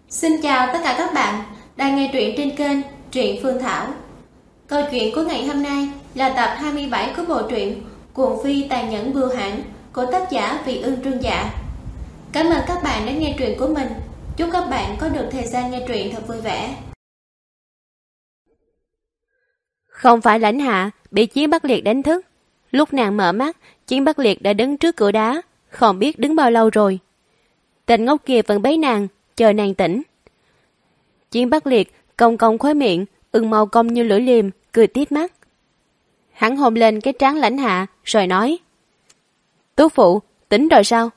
Xin chào tất cả các bạn đang nghe truyện trên kênh Truyện Phương Thảo. Câu chuyện của ngày hôm nay là tập 27 của bộ truyện Cuồng Phi Tàn Nhẫn Bưu Hãn của tác giả Vị Ương Trương Dạ. Cảm ơn các bạn đã nghe truyện của mình. Chúc các bạn có được thời gian nghe truyện thật vui vẻ. Không phải Lãnh Hạ bị Chiến Bắc Liệt đánh thức. Lúc nàng mở mắt, Chiến Bắc Liệt đã đứng trước cửa đá, không biết đứng bao lâu rồi. Tên ngốc kia vẫn bấy nàng, chờ nàng tỉnh. Chiến Bắc Liệt cong cong khóe miệng, ửng màu cong như lưỡi liềm, cười tít mắt. Hắn hôn lên cái trán Lãnh Hạ rồi nói: Tú phụ, tỉnh rồi sao?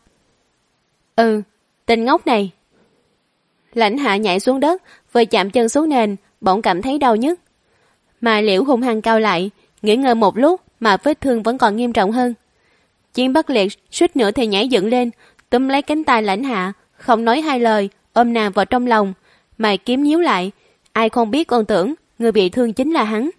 Ừ, tên ngốc này. Lãnh Hạ nhảy xuống đất, vừa chạm chân xuống nền, bỗng cảm thấy đau nhức. Mà Liễu hung hăng cau lại, nghỉ ngơi một lúc mà vết thương vẫn còn nghiêm trọng hơn. Chiến Bắc Liệt suýt nữa thì nhảy dựng lên, túm lấy cánh tay Lãnh Hạ, không nói hai lời, ôm nàng vào trong lòng, mày kiếm nhíu lại, ai không biết còn tưởng người bị thương chính là hắn.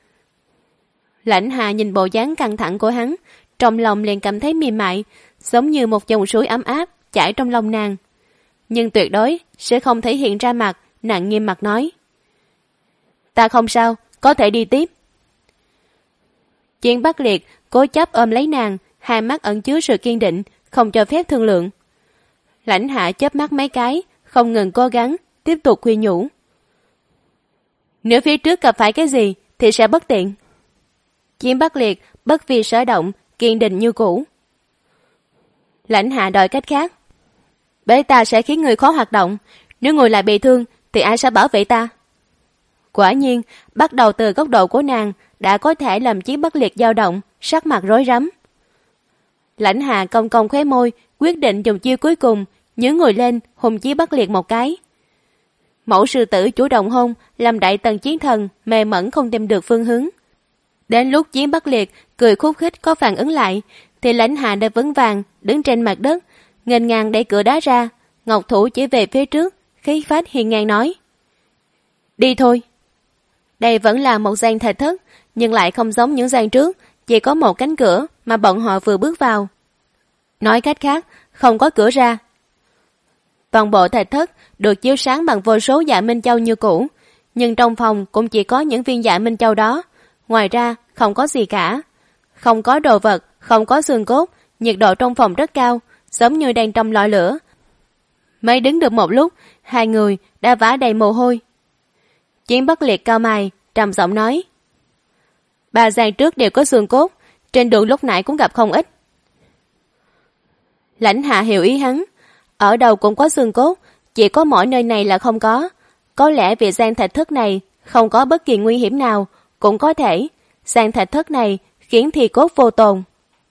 Lãnh Hạ nhìn bộ dáng căng thẳng của hắn, trong lòng liền cảm thấy mềm mại, giống như một dòng suối ấm áp chảy trong lòng nàng. Nhưng tuyệt đối sẽ không thể hiện ra mặt, nàng nghiêm mặt nói: Ta không sao, có thể đi tiếp. Chiến Bắc Liệt cố chấp ôm lấy nàng, hai mắt ẩn chứa sự kiên định, không cho phép thương lượng. Lãnh Hạ chớp mắt mấy cái, không ngừng cố gắng, tiếp tục khuyên nhủ. Nếu phía trước gặp phải cái gì thì sẽ bất tiện. Chiến Bắc Liệt bất vi sở động, kiên định như cũ. Lãnh Hạ đòi cách khác. Bế ta sẽ khiến người khó hoạt động, nếu người lại bị thương thì ai sẽ bảo vệ ta? Quả nhiên, bắt đầu từ góc độ của nàng đã có thể làm Chiến Bắc Liệt dao động, sắc mặt rối rắm. Lãnh Hạ cong cong khóe môi, quyết định dùng chiêu cuối cùng, nhướng người lên hùng Chiến Bắc Liệt một cái. Mẫu sư tử chủ động hôn, làm đại tần chiến thần mê mẩn không tìm được phương hướng. Đến lúc Chiến Bắc Liệt cười khúc khích có phản ứng lại, thì Lãnh Hạ đã vững vàng đứng trên mặt đất, nghênh ngang đẩy cửa đá ra, ngọc thủ chỉ về phía trước, khí phách hiên ngang nói: Đi thôi. Đây vẫn là một gian thạch thất, nhưng lại không giống những gian trước, chỉ có một cánh cửa mà bọn họ vừa bước vào. Nói cách khác, không có cửa ra. Toàn bộ thạch thất được chiếu sáng bằng vô số dạ minh châu như cũ, nhưng trong phòng cũng chỉ có những viên dạ minh châu đó, ngoài ra không có gì cả. Không có đồ vật, không có xương cốt, nhiệt độ trong phòng rất cao, giống như đang trong lò lửa. Mới đứng được một lúc, hai người đã vã đầy mồ hôi. Chiến Bắc Liệt cau mày, trầm giọng nói: Ba gian trước đều có xương cốt, trên đường lúc nãy cũng gặp không ít. Lãnh Hạ hiểu ý hắn, ở đâu cũng có xương cốt, chỉ có mỗi nơi này là không có. Có lẽ vì gian thạch thất này không có bất kỳ nguy hiểm nào, cũng có thể gian thạch thất này khiến thi cốt vô tồn.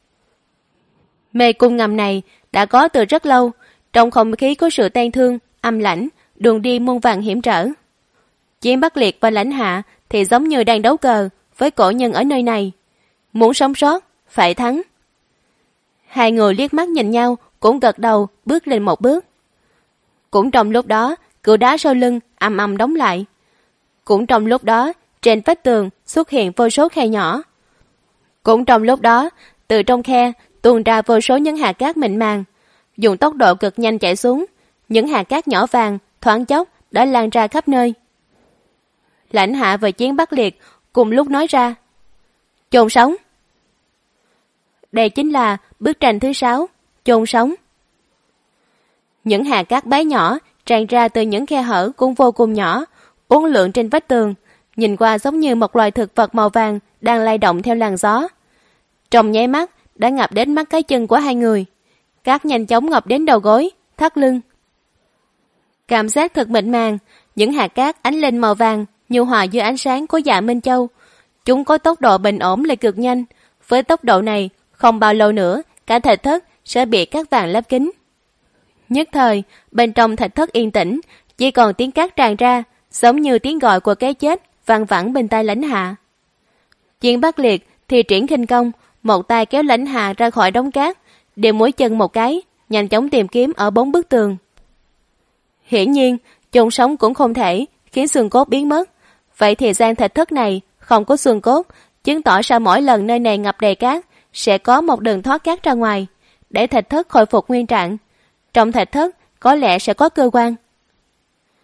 Mê cung ngầm này đã có từ rất lâu, trong không khí có sự tang thương, âm lãnh, đường đi muôn vàn hiểm trở. Chiến Bắc Liệt và Lãnh Hạ thì giống như đang đấu cờ với cổ nhân ở nơi này. Muốn sống sót, phải thắng. Hai người liếc mắt nhìn nhau, cũng gật đầu, bước lên một bước. Cũng trong lúc đó, cửa đá sau lưng ầm ầm đóng lại. Cũng trong lúc đó, trên vách tường xuất hiện vô số khe nhỏ. Cũng trong lúc đó, từ trong khe tuôn ra vô số những hạt cát mịn màng, dùng tốc độ cực nhanh chạy xuống. Những hạt cát nhỏ vàng thoáng chốc đã lan ra khắp nơi. Lãnh Hạ và Chiến Bắc Liệt cùng lúc nói ra: Chôn sống. Đây chính là bức tranh thứ 6, chôn sống. Những hạt cát bé nhỏ tràn ra từ những khe hở cũng vô cùng nhỏ, uốn lượn trên vách tường, nhìn qua giống như một loài thực vật màu vàng đang lay động theo làn gió. Trong nháy mắt đã ngập đến mắt cái chân của hai người, cát nhanh chóng ngập đến đầu gối, thắt lưng. Cảm giác thật mịn màng, những hạt cát ánh lên màu vàng nhu hòa dưới ánh sáng của dạ Minh Châu. Chúng có tốc độ bình ổn lại cực nhanh, với tốc độ này không bao lâu nữa cả thạch thất sẽ bị cát vàng lấp kín. Nhất thời bên trong thạch thất yên tĩnh, chỉ còn tiếng cát tràn ra, giống như tiếng gọi của cái chết vang vẳng bên tai Lãnh Hạ. Chiến Bắc Liệt thì triển khinh công, một tay kéo Lãnh Hạ ra khỏi đống cát, đều mũi chân một cái, nhanh chóng tìm kiếm ở bốn bức tường. Hiển nhiên chôn sống cũng không thể khiến xương cốt biến mất. Vậy thì gian thạch thất này không có xương cốt, chứng tỏ sau mỗi lần nơi này ngập đầy cát sẽ có một đường thoát cát ra ngoài, để thạch thất khôi phục nguyên trạng. Trong thạch thất có lẽ sẽ có cơ quan.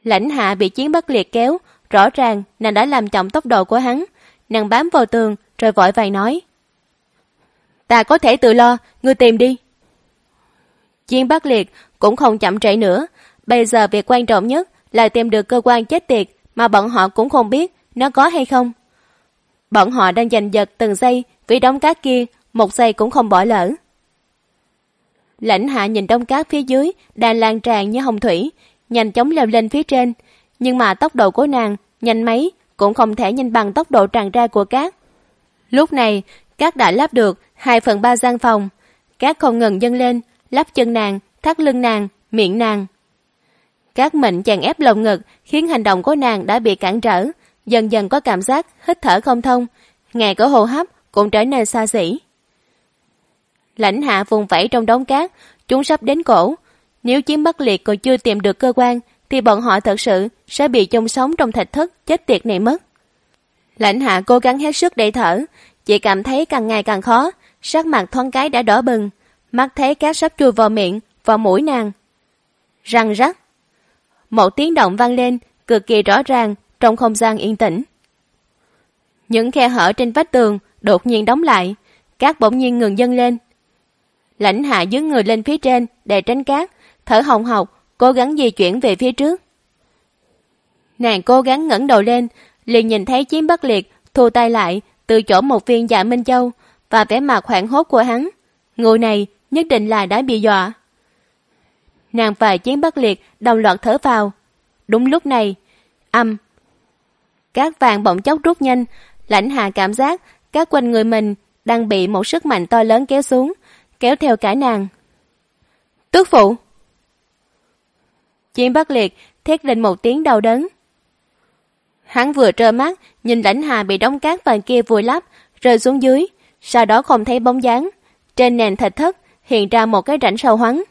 Lãnh Hạ bị Chiến Bắc Liệt kéo, rõ ràng nàng đã làm chậm tốc độ của hắn. Nàng bám vào tường rồi vội vàng nói: "Ta có thể tự lo, ngươi tìm đi." Chiến Bắc Liệt cũng không chậm trễ nữa. Bây giờ việc quan trọng nhất là tìm được cơ quan chết tiệt mà bọn họ cũng không biết nó có hay không. Bọn họ đang giành giật từng giây vì đống cát kia, một giây cũng không bỏ lỡ. Lãnh Hạ nhìn đống cát phía dưới đang lan tràn như hồng thủy, nhanh chóng leo lên phía trên, nhưng mà tốc độ của nàng nhanh mấy cũng không thể nhanh bằng tốc độ tràn ra của cát. Lúc này, cát đã lấp được 2/3 gian phòng. Cát không ngừng dâng lên, lấp chân nàng, thắt lưng nàng, miệng nàng. Cát mịn chèn ép lồng ngực khiến hành động của nàng đã bị cản trở, dần dần có cảm giác hít thở không thông, ngay cả hô hấp cũng trở nên xa xỉ. Lãnh Hạ vùng vẫy trong đống cát, chúng sắp đến cổ. Nếu Chiến Bắc Liệt còn chưa tìm được cơ quan, thì bọn họ thật sự sẽ bị chôn sống trong thạch thất chết tiệt này mất. Lãnh Hạ cố gắng hết sức để thở, chỉ cảm thấy càng ngày càng khó, sắc mặt thoáng cái đã đỏ bừng, mắt thấy cát sắp chui vào miệng, vào mũi nàng. Răng rắc, một tiếng động vang lên, cực kỳ rõ ràng trong không gian yên tĩnh. Những khe hở trên vách tường đột nhiên đóng lại, cát bỗng nhiên ngừng dâng lên. Lãnh Hạ dướng người lên phía trên để tránh cát, thở hồng hộc, cố gắng di chuyển về phía trước. Nàng cố gắng ngẩng đầu lên, liền nhìn thấy Chiến Bắc Liệt thu tay lại từ chỗ một viên Dạ Minh Châu, và vẻ mặt hoảng hốt của hắn. Người này nhất định là đã bị dọa. Nàng và Chiến Bắc Liệt đồng loạt thở vào. Đúng lúc này, cát vàng bỗng chốc rút nhanh. Lãnh Hạ cảm giác cát quanh người mình đang bị một sức mạnh to lớn kéo xuống, kéo theo cả nàng. Tước phụ! Chiến Bắc Liệt thét lên một tiếng đau đớn. Hắn vừa trơ mắt nhìn Lãnh Hạ bị đống cát vàng kia vùi lấp, rơi xuống dưới, sau đó không thấy bóng dáng. Trên nền thạch thất hiện ra một cái rãnh sâu hoắm.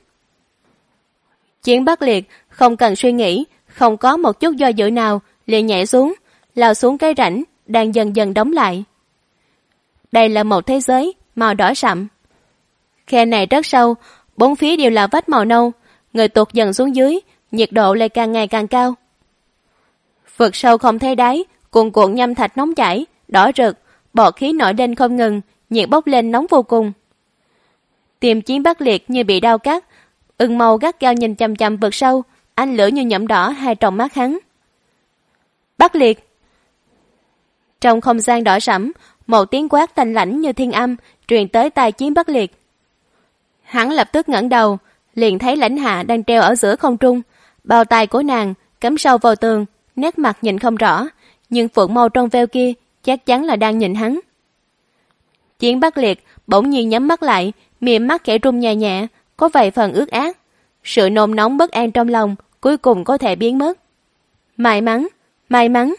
Chiến Bắc Liệt không cần suy nghĩ, không có một chút do dự nào, liền nhảy xuống, lao xuống cái rãnh đang dần dần đóng lại. Đây là một thế giới màu đỏ sậm. Khe này rất sâu, bốn phía đều là vách màu nâu, người tuột dần xuống dưới, nhiệt độ lại càng ngày càng cao. Vực sâu không thấy đáy, cuồn cuộn nham thạch nóng chảy, đỏ rực, bọt khí nổi lên không ngừng, nhiệt bốc lên nóng vô cùng. Tim Chiến Bắc Liệt như bị đau cắt, ưng màu gắt gao nhìn chằm chằm vực sâu, ánh lửa như nhẫm đỏ hai tròng mắt hắn. Bắc Liệt! Trong không gian đỏ sẫm, một tiếng quát thanh lãnh như thiên âm truyền tới tai Chiến Bắc Liệt. Hắn lập tức ngẩng đầu, liền thấy Lãnh Hạ đang treo ở giữa không trung, bao tay của nàng cắm sâu vào tường, nét mặt nhìn không rõ, nhưng phượng mâu trong veo kia chắc chắn là đang nhìn hắn. Chiến Bắc Liệt bỗng nhiên nhắm mắt lại, miệng mắt khẽ rung nhẹ nhẹ, có vài phần ướt át. Sự nôn nóng bất an trong lòng cuối cùng có thể biến mất. May mắn, may mắn.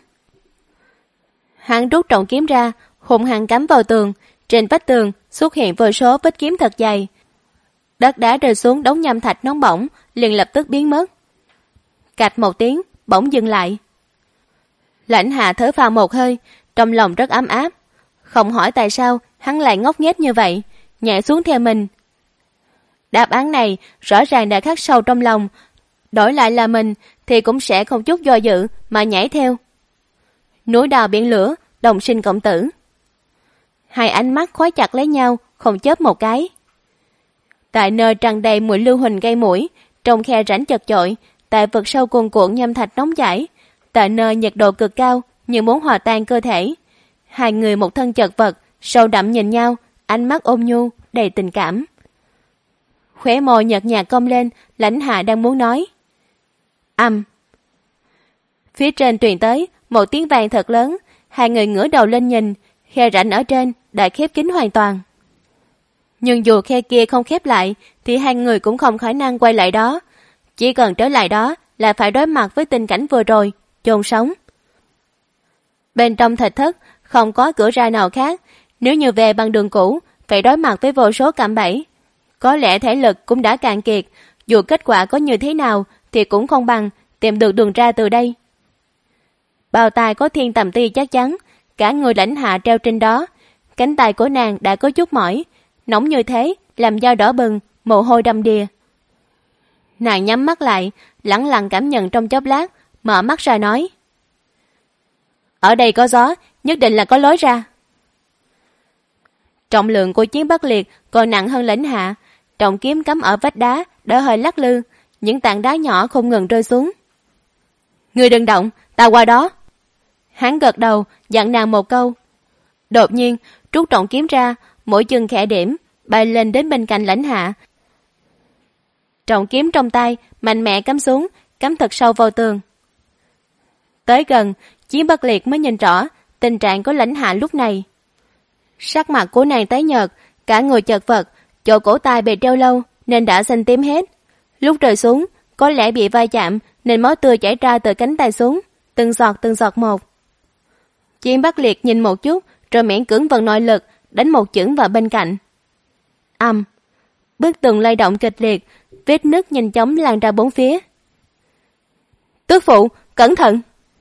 Hắn rút trọng kiếm ra, hung hăng cắm vào tường. Trên vách tường xuất hiện vô số vết kiếm thật dày. Đất đá rơi xuống đống nham thạch nóng bỏng, liền lập tức biến mất. Cạch một tiếng, bỗng dừng lại. Lãnh Hạ thở phào một hơi, trong lòng rất ấm áp. Không hỏi tại sao hắn lại ngốc nghếch như vậy, nhảy xuống theo mình. Đáp án này rõ ràng đã khắc sâu trong lòng, đổi lại là mình thì cũng sẽ không chút do dự mà nhảy theo. Núi đào biển lửa, đồng sinh cộng tử. Hai ánh mắt khóa chặt lấy nhau, không chớp một cái. Tại nơi tràn đầy mùi lưu huỳnh gây mũi, trong khe rãnh chật chội, tại vực sâu cuồn cuộn nham thạch nóng chảy, tại nơi nhiệt độ cực cao như muốn hòa tan cơ thể, hai người một thân chật vật, sâu đậm nhìn nhau, ánh mắt ôn nhu, đầy tình cảm. Khóe môi nhợt nhạt cong lên, Lãnh Hạ đang muốn nói. Phía trên truyền tới một tiếng vang thật lớn, hai người ngửa đầu lên nhìn, khe rãnh ở trên đã khép kín hoàn toàn. Nhưng dù khe kia không khép lại, thì hai người cũng không khả năng quay lại đó. Chỉ cần trở lại đó là phải đối mặt với tình cảnh vừa rồi, chôn sống. Bên trong thạch thất không có cửa ra nào khác, nếu như về bằng đường cũ, phải đối mặt với vô số cạm bẫy. Có lẽ thể lực cũng đã cạn kiệt, dù kết quả có như thế nào thì cũng không bằng tìm được đường ra từ đây. Bao tay có thiên tầm ti chắc chắn, cả người Lãnh Hạ treo trên đó, cánh tay của nàng đã có chút mỏi, nóng như thế làm da đỏ bừng, mồ hôi đầm đìa. Nàng nhắm mắt lại, lẳng lặng cảm nhận trong chốc lát, mở mắt ra nói: Ở đây có gió, nhất định là có lối ra. Trọng lượng của Chiến Bắc Liệt còn nặng hơn Lãnh Hạ, trọng kiếm cắm ở vách đá đã hơi lắc lư, những tảng đá nhỏ không ngừng rơi xuống. Ngươi đừng động, ta qua đó. Hắn gật đầu, dặn nàng một câu. Đột nhiên, rút trọng kiếm ra, mỗi chân khẽ điểm, bay lên đến bên cạnh Lãnh Hạ. Trọng kiếm trong tay, mạnh mẽ cắm xuống, cắm thật sâu vào tường. Tới gần, Chiến Bắc Liệt mới nhìn rõ tình trạng của Lãnh Hạ lúc này. Sắc mặt của nàng tái nhợt, cả người chật vật, chỗ cổ tay bị treo lâu nên đã xanh tím hết. Lúc rơi xuống, có lẽ bị va chạm nên máu tươi chảy ra từ cánh tay xuống, từng giọt một. Chiến Bắc Liệt nhìn một chút, rồi miễn cưỡng vận nội lực, đánh một chưởng vào bên cạnh. Ầm, bức tường lay động kịch liệt, vết nứt nhanh chóng lan ra bốn phía. Tước phụ, cẩn thận!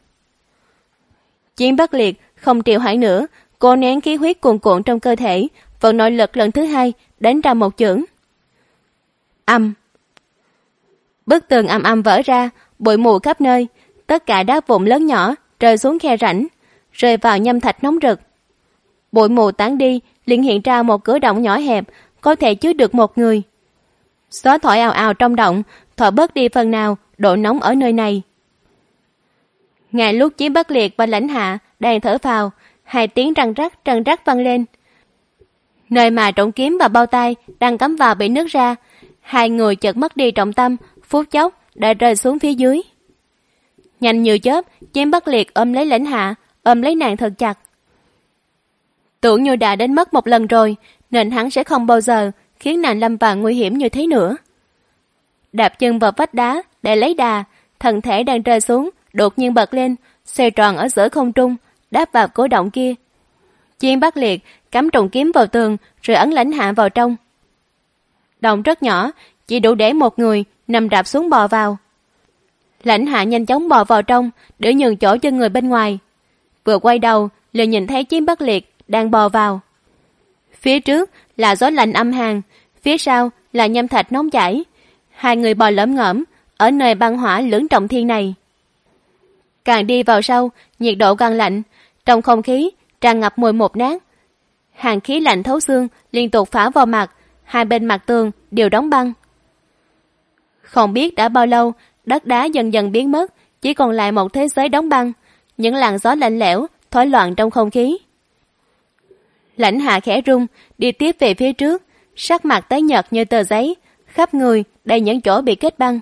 Chiến Bắc Liệt không chịu hoãn nữa, cô nén khí huyết cuồn cuộn trong cơ thể, vận nội lực lần thứ hai, đánh ra một chưởng. Ầm! Bức tường ầm ầm vỡ ra, bụi mù khắp nơi, tất cả đá vụn lớn nhỏ rơi xuống khe rãnh, rơi vào nhâm thạch nóng rực. Bụi mù tán đi, liền hiện ra một cửa động nhỏ hẹp, có thể chứa được một người. Gió thổi ào ào trong động, thổi bớt đi phần nào độ nóng ở nơi này. Ngay lúc Chiến Bắc Liệt và Lãnh Hạ đang thở phào, hai tiếng răng rắc vang lên. Nơi mà trọng kiếm và bao tay đang cắm vào bị nứt ra, hai người chợt mất đi trọng tâm, phút chốc đã rơi xuống phía dưới. Nhanh như chớp, Chiến Bắc Liệt ôm lấy Lãnh Hạ, ôm lấy nàng thật chặt. Tưởng như đã đến mất một lần rồi, nên hắn sẽ không bao giờ khiến nàng lâm vào nguy hiểm như thế nữa. Đạp chân vào vách đá để lấy đà, thân thể đang rơi xuống đột nhiên bật lên, xoay tròn ở giữa không trung, đáp vào cổ động kia. Chiến Bắc Liệt cắm trọng kiếm vào tường, rồi ấn Lãnh Hạ vào trong. Động rất nhỏ, chỉ đủ để một người nằm rạp xuống bò vào. Lãnh Hạ nhanh chóng bò vào trong để nhường chỗ cho người bên ngoài. Vừa quay đầu, liền nhìn thấy Chiến Bắc Liệt đang bò vào. Phía trước là gió lạnh âm hàn, phía sau là nhâm thạch nóng chảy. Hai người bò lởm ngởm ở nơi băng hỏa lưỡng trọng thiên này. Càng đi vào sâu, nhiệt độ càng lạnh, trong không khí tràn ngập mùi mục nát. Hàn khí lạnh thấu xương liên tục phả vào mặt, hai bên mặt tường đều đóng băng. Không biết đã bao lâu, đất đá dần dần biến mất, chỉ còn lại một thế giới đóng băng, những làn gió lạnh lẽo thổi loạn trong không khí. Lãnh Hạ khẽ rung, đi tiếp về phía trước, sắc mặt tái nhợt như tờ giấy, khắp người đầy những chỗ bị kết băng.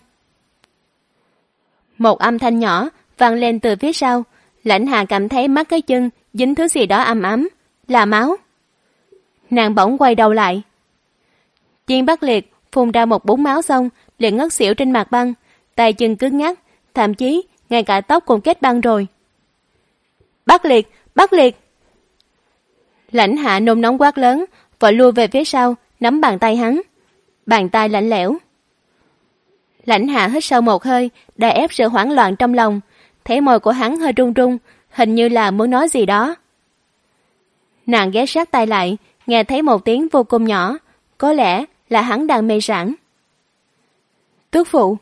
Một âm thanh nhỏ vang lên từ phía sau, Lãnh Hạ cảm thấy mắt cái chân dính thứ gì đó ấm ấm, là máu. Nàng bỗng quay đầu lại. Chiến Bắc Liệt phun ra một búng máu xong, liền ngất xỉu trên mặt băng, tay chân cứng ngắc, thậm chí ngay cả tóc cũng kết băng rồi. Bắc Liệt, Bắc Liệt! Lãnh Hạ nôn nóng quát lớn, vội lui về phía sau, nắm bàn tay hắn. Bàn tay lạnh lẽo. Lãnh Hạ hít sâu một hơi, đè ép sự hoảng loạn trong lòng, thấy môi của hắn hơi run run, hình như là muốn nói gì đó. Nàng ghé sát tai lại, nghe thấy một tiếng vô cùng nhỏ, có lẽ là hắn đang mê sảng. Tước phụ!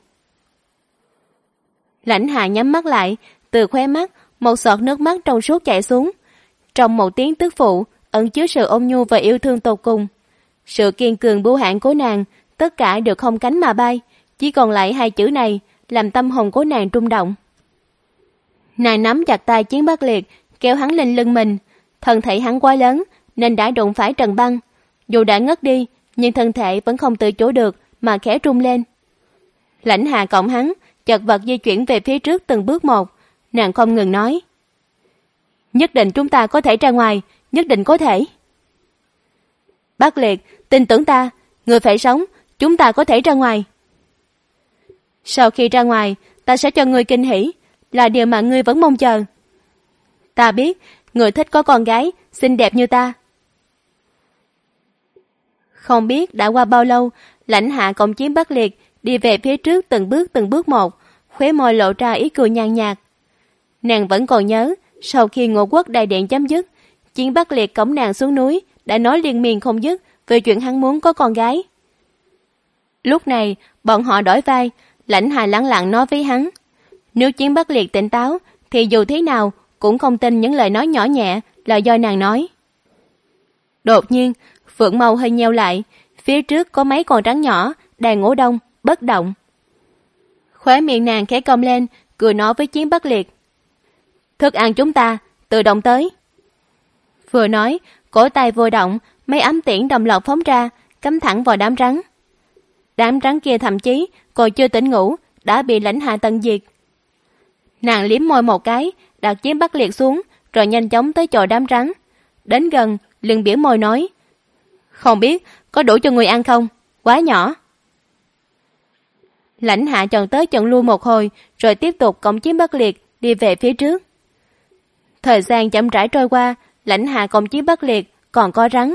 Lãnh Hạ nhắm mắt lại, từ khóe mắt một giọt nước mắt trong suốt chảy xuống. Trong một tiếng tước phụ ẩn chứa sự ôn nhu và yêu thương tột cùng. Sự kiên cường bưu hãn của nàng, tất cả đều không cánh mà bay, chỉ còn lại hai chữ này làm tâm hồn của nàng rung động. Nàng nắm chặt tay Chiến Bắc Liệt, kéo hắn lên lưng mình. Thân thể hắn quá lớn nên đã đụng phải trần băng. Dù đã ngất đi, nhưng thân thể vẫn không tự chủ được mà khẽ rung lên. Lãnh Hạ cộng hắn, chật vật di chuyển về phía trước từng bước một. Nàng không ngừng nói: Nhất định chúng ta có thể ra ngoài, nhất định có thể. Bắc Liệt, tin tưởng ta, người phải sống, chúng ta có thể ra ngoài. Sau khi ra ngoài, ta sẽ cho ngươi kinh hỉ, là điều mà ngươi vẫn mong chờ. Ta biết, người thích có con gái, xinh đẹp như ta. Không biết đã qua bao lâu, Lãnh Hạ cộng Chiến Bắc Liệt đi về phía trước từng bước một, khóe môi lộ ra ý cười nhàn nhạt. Nàng vẫn còn nhớ, sau khi Ngũ Quốc đại điện chấm dứt, Chiến Bắc Liệt cõng nàng xuống núi, đã nói liên miên không dứt về chuyện hắn muốn có con gái. Lúc này, bọn họ đổi vai, Lãnh Hạ lẳng lặng nói với hắn: Nếu Chiến Bắc Liệt tỉnh táo thì dù thế nào cũng không tin những lời nói nhỏ nhẹ là do nàng nói. Đột nhiên, phượng mâu hơi nheo lại, phía trước có mấy con rắn nhỏ đang ngủ đông, bất động. Khóe miệng nàng khẽ cong lên, cười nói với Chiến Bắc Liệt: thức ăn chúng ta tự động tới. Vừa nói, cổ tay vừa động, mấy ám tiễn đồng loạt phóng ra, cắm thẳng vào đám rắn. Đám rắn kia thậm chí còn chưa tỉnh ngủ đã bị Lãnh Hạ tận diệt. Nàng liếm môi một cái, đặt Chiến Bắc Liệt xuống, rồi nhanh chóng tới chỗ đám rắn. Đến gần, liền biểu môi nói: không biết có đủ cho người ăn không? Quá nhỏ. Lãnh Hạ chần tới chần lui một hồi, rồi tiếp tục cõng Chiến Bắc Liệt đi về phía trước. Thời gian chậm rãi trôi qua, Lãnh Hạ cõng Chiến Bắc Liệt còn có rắn.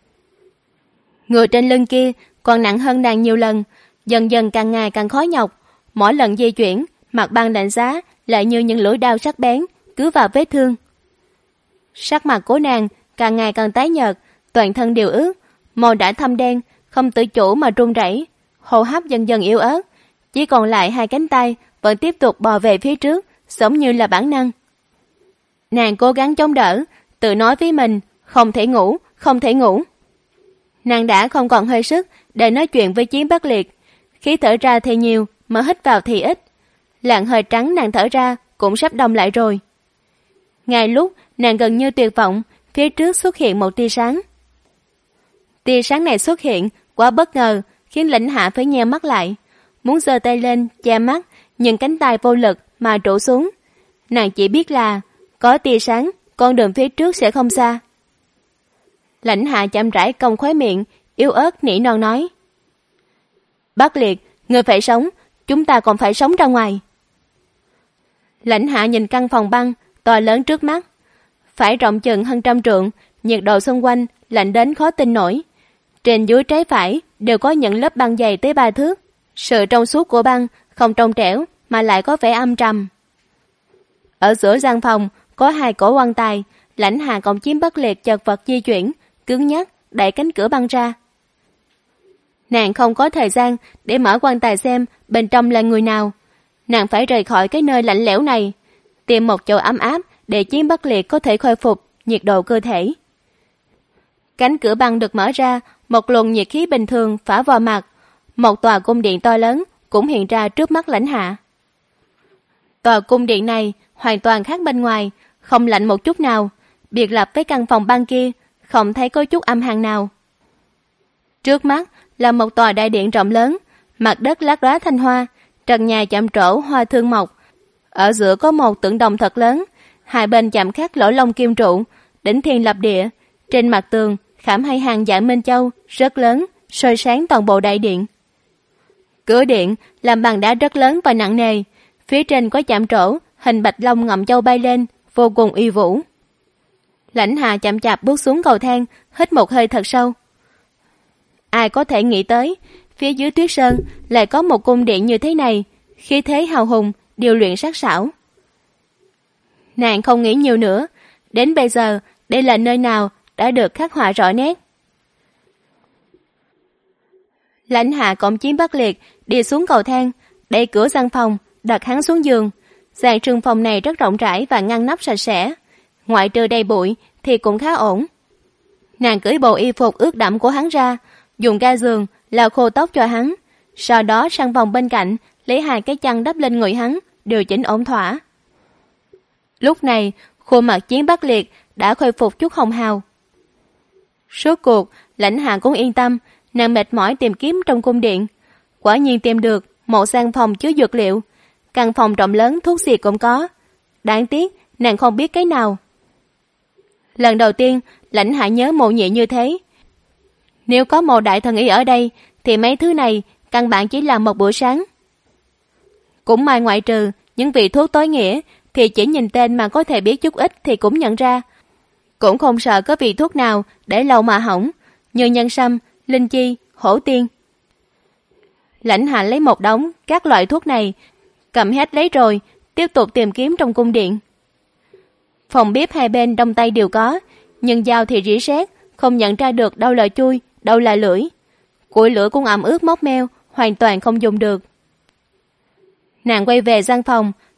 Người trên lưng kia còn nặng hơn nàng nhiều lần, dần dần càng ngày càng khó nhọc. Mỗi lần di chuyển, mặt băng lạnh giá lại như những lưỡi đao sắc bén cứ vào vết thương. Sắc mặt của nàng càng ngày càng tái nhợt, toàn thân đều ướt, màu đã thâm đen, không tự chủ mà run rẩy, hô hấp dần dần yếu ớt, chỉ còn lại hai cánh tay vẫn tiếp tục bò về phía trước, giống như là bản năng. Nàng cố gắng chống đỡ, tự nói với mình không thể ngủ, không thể ngủ. Nàng đã không còn hơi sức để nói chuyện với Chiến Bắc Liệt, khí thở ra thì nhiều mà hít vào thì ít. Làn hơi trắng nàng thở ra cũng sắp đông lại rồi. Ngay lúc nàng gần như tuyệt vọng, phía trước xuất hiện một tia sáng. Tia sáng này xuất hiện quá bất ngờ, khiến Lãnh Hạ phải nheo mắt lại, muốn giơ tay lên che mắt, nhưng cánh tay vô lực mà trụ xuống. Nàng chỉ biết là có tia sáng, con đường phía trước sẽ không xa. Lãnh Hạ chậm rãi cong khóe miệng, yếu ớt nỉ non nói: Bắc Liệt, ngươi phải sống, chúng ta còn phải sống ra ngoài. Lãnh Hạ nhìn căn phòng băng to lớn trước mắt, phải rộng chừng hơn 100 trượng, nhiệt độ xung quanh lạnh đến khó tin nổi. Trên dưới trái phải đều có những lớp băng dày tới 3 thước. Sự trong suốt của băng không trong trẻo mà lại có vẻ âm trầm. Ở giữa gian phòng có 2 cổ quan tài. Lãnh Hạ cộng Chiến Bắc Liệt chật vật di chuyển, cứng nhắc đẩy cánh cửa băng ra. Nàng không có thời gian để mở quan tài xem bên trong là người nào. Nàng phải rời khỏi cái nơi lạnh lẽo này, tìm một chỗ ấm áp để Chiến Bắc Liệt có thể khôi phục nhiệt độ cơ thể. Cánh cửa băng được mở ra, một luồng nhiệt khí bình thường phả vào mặt. Một tòa cung điện to lớn cũng hiện ra trước mắt Lãnh Hạ. Tòa cung điện này hoàn toàn khác bên ngoài, không lạnh một chút nào, biệt lập với căn phòng băng kia, không thấy có chút âm hàn nào. Trước mắt là một tòa đại điện rộng lớn, mặt đất lát đá thanh hoa, trần nhà chạm trổ hoa thương mộc. Ở giữa có một tượng đồng thật lớn, hai bên chạm khắc lỗ lông kim trụ, đỉnh thiên lập địa. Trên mặt tường khảm 2 hàng dạ minh châu rất lớn, soi sáng toàn bộ đại điện. Cửa điện làm bằng đá rất lớn và nặng nề, phía trên có chạm trổ hình bạch long ngậm châu bay lên, vô cùng uy vũ. Lãnh Hạ chậm chạp bước xuống cầu thang, hít một hơi thật sâu. Ai có thể nghĩ tới, phía dưới tuyết sơn lại có một cung điện như thế này, khí thế hào hùng, điều luyện sắc sảo. Nàng không nghĩ nhiều nữa, đến bây giờ đây là nơi nào đã được khắc họa rõ nét. Lãnh Hạ cộng Chiến Bắc Liệt đi xuống cầu thang, đẩy cửa gian phòng, đặt hắn xuống giường. Dàn trường phòng này rất rộng rãi và ngăn nắp sạch sẽ, ngoại trừ đầy bụi thì cũng khá ổn. Nàng cởi bộ y phục ướt đẫm của hắn ra, dùng ga giường lau khô tóc cho hắn, sau đó sang phòng bên cạnh lấy 2 cái chăn đắp lên người hắn, điều chỉnh ổn thỏa. Lúc này khuôn mặt Chiến Bắc Liệt đã khôi phục chút hồng hào. Rốt cuộc Lãnh Hạ cũng yên tâm, nàng mệt mỏi tìm kiếm trong cung điện, quả nhiên tìm được một gian phòng chứa dược liệu. Căn phòng rộng lớn, thuốc xịt cũng có, đáng tiếc nàng không biết cái nào. Lần đầu tiên Lãnh Hạ nhớ Mộ Nhị như thế. Nếu có một đại thần y ở đây thì mấy thứ này căn bản chỉ là một bữa sáng. Cũng may ngoại trừ những vị thuốc tối nghĩa thì chỉ nhìn tên mà có thể biết chút ít thì cũng nhận ra. Cũng không sợ có vị thuốc nào để lâu mà hỏng, như nhân sâm, linh chi, hổ tiên. Lãnh Hạ lấy một đống các loại thuốc này, cầm hết lấy rồi tiếp tục tìm kiếm trong cung điện. Phòng bếp hai bên đông tây đều có, nhưng dao thì rỉ sét, không nhận ra được đâu là chui, đâu là lưỡi. Củi lửa cũng ẩm ướt mốc meo, hoàn toàn không dùng được. Nàng quay về gian phòng,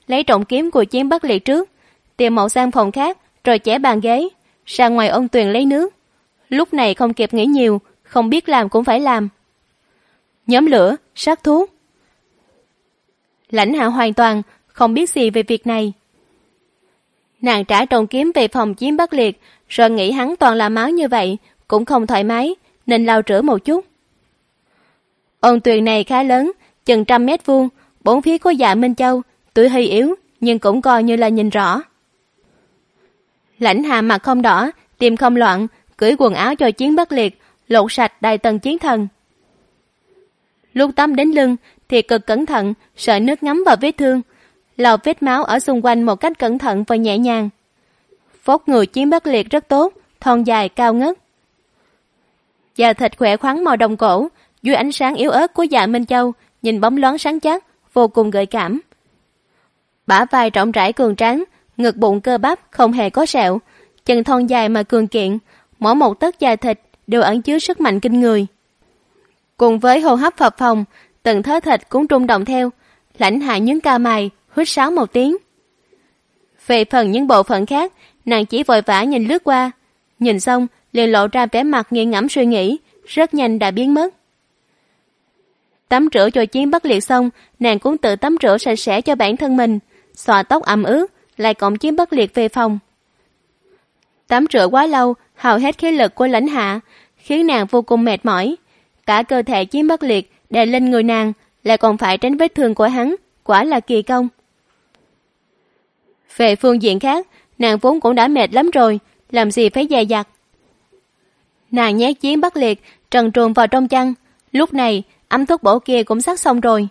lấy trọng kiếm của Chiến Bắc Liệt trước, tìm một gian phòng khác, rồi chẻ bàn ghế, ra ngoài ôn tuyền lấy nước. Lúc này không kịp nghĩ nhiều, không biết làm cũng phải làm. Nhóm lửa, sát thuốc. Lãnh Hạ hoàn toàn không biết gì về việc này. Nàng trả trọng kiếm về phòng Chiến Bắc Liệt, rồi nghĩ hắn toàn là máu như vậy, cũng không thoải mái, nên lau rửa một chút. Ôn tuyền này khá lớn, chừng 100 mét vuông, bốn phía có Dạ Minh Châu, tuổi hơi yếu, nhưng cũng coi như là nhìn rõ. Lãnh Hạ mặt không đỏ, tim không loạn, cởi quần áo cho Chiến Bắc Liệt, lột sạch Đại Tần chiến thần. Lúc tắm đến lưng thì cực cẩn thận, sợ nước ngấm vào vết thương, lau vết máu ở xung quanh một cách cẩn thận và nhẹ nhàng. Vóc người Chiến Bắc Liệt rất tốt, thon dài cao ngất. Da thịt khỏe khoắn màu đồng cổ, dưới ánh sáng yếu ớt của Dạ Minh Châu, nhìn bóng loáng sáng chắc, vô cùng gợi cảm. Bả vai rộng rãi cường tráng, ngực bụng cơ bắp không hề có sẹo, chân thon dài mà cường kiện, mỗi một tấc da thịt đều ẩn chứa sức mạnh kinh người. Cùng với hô hấp phập phồng, từng thớ thịt cũng rung động theo. Lãnh Hạ nhướng cao mày, huýt sáo một tiếng. Về phần những bộ phận khác, nàng chỉ vội vã nhìn lướt qua, nhìn xong liền lộ ra vẻ mặt nghiêng ngẫm suy nghĩ, rất nhanh đã biến mất. Tắm rửa cho Chiến Bắc Liệt xong, nàng cũng tự tắm rửa sạch sẽ cho bản thân mình, xõa tóc ẩm ướt, lại cõng Chiến Bắc Liệt về phòng. Tắm rửa quá lâu, hao hết khí lực của Lãnh Hạ, khiến nàng vô cùng mệt mỏi. Cả cơ thể Chiến Bắc Liệt đè lên người nàng, lại còn phải tránh vết thương của hắn, quả là kỳ công. Về phương diện khác, nàng vốn cũng đã mệt lắm rồi, làm gì phải dè dặt. Nàng nhét Chiến Bắc Liệt trần truồng vào trong chăn, lúc này ấm thuốc bổ kia cũng sắc xong rồi.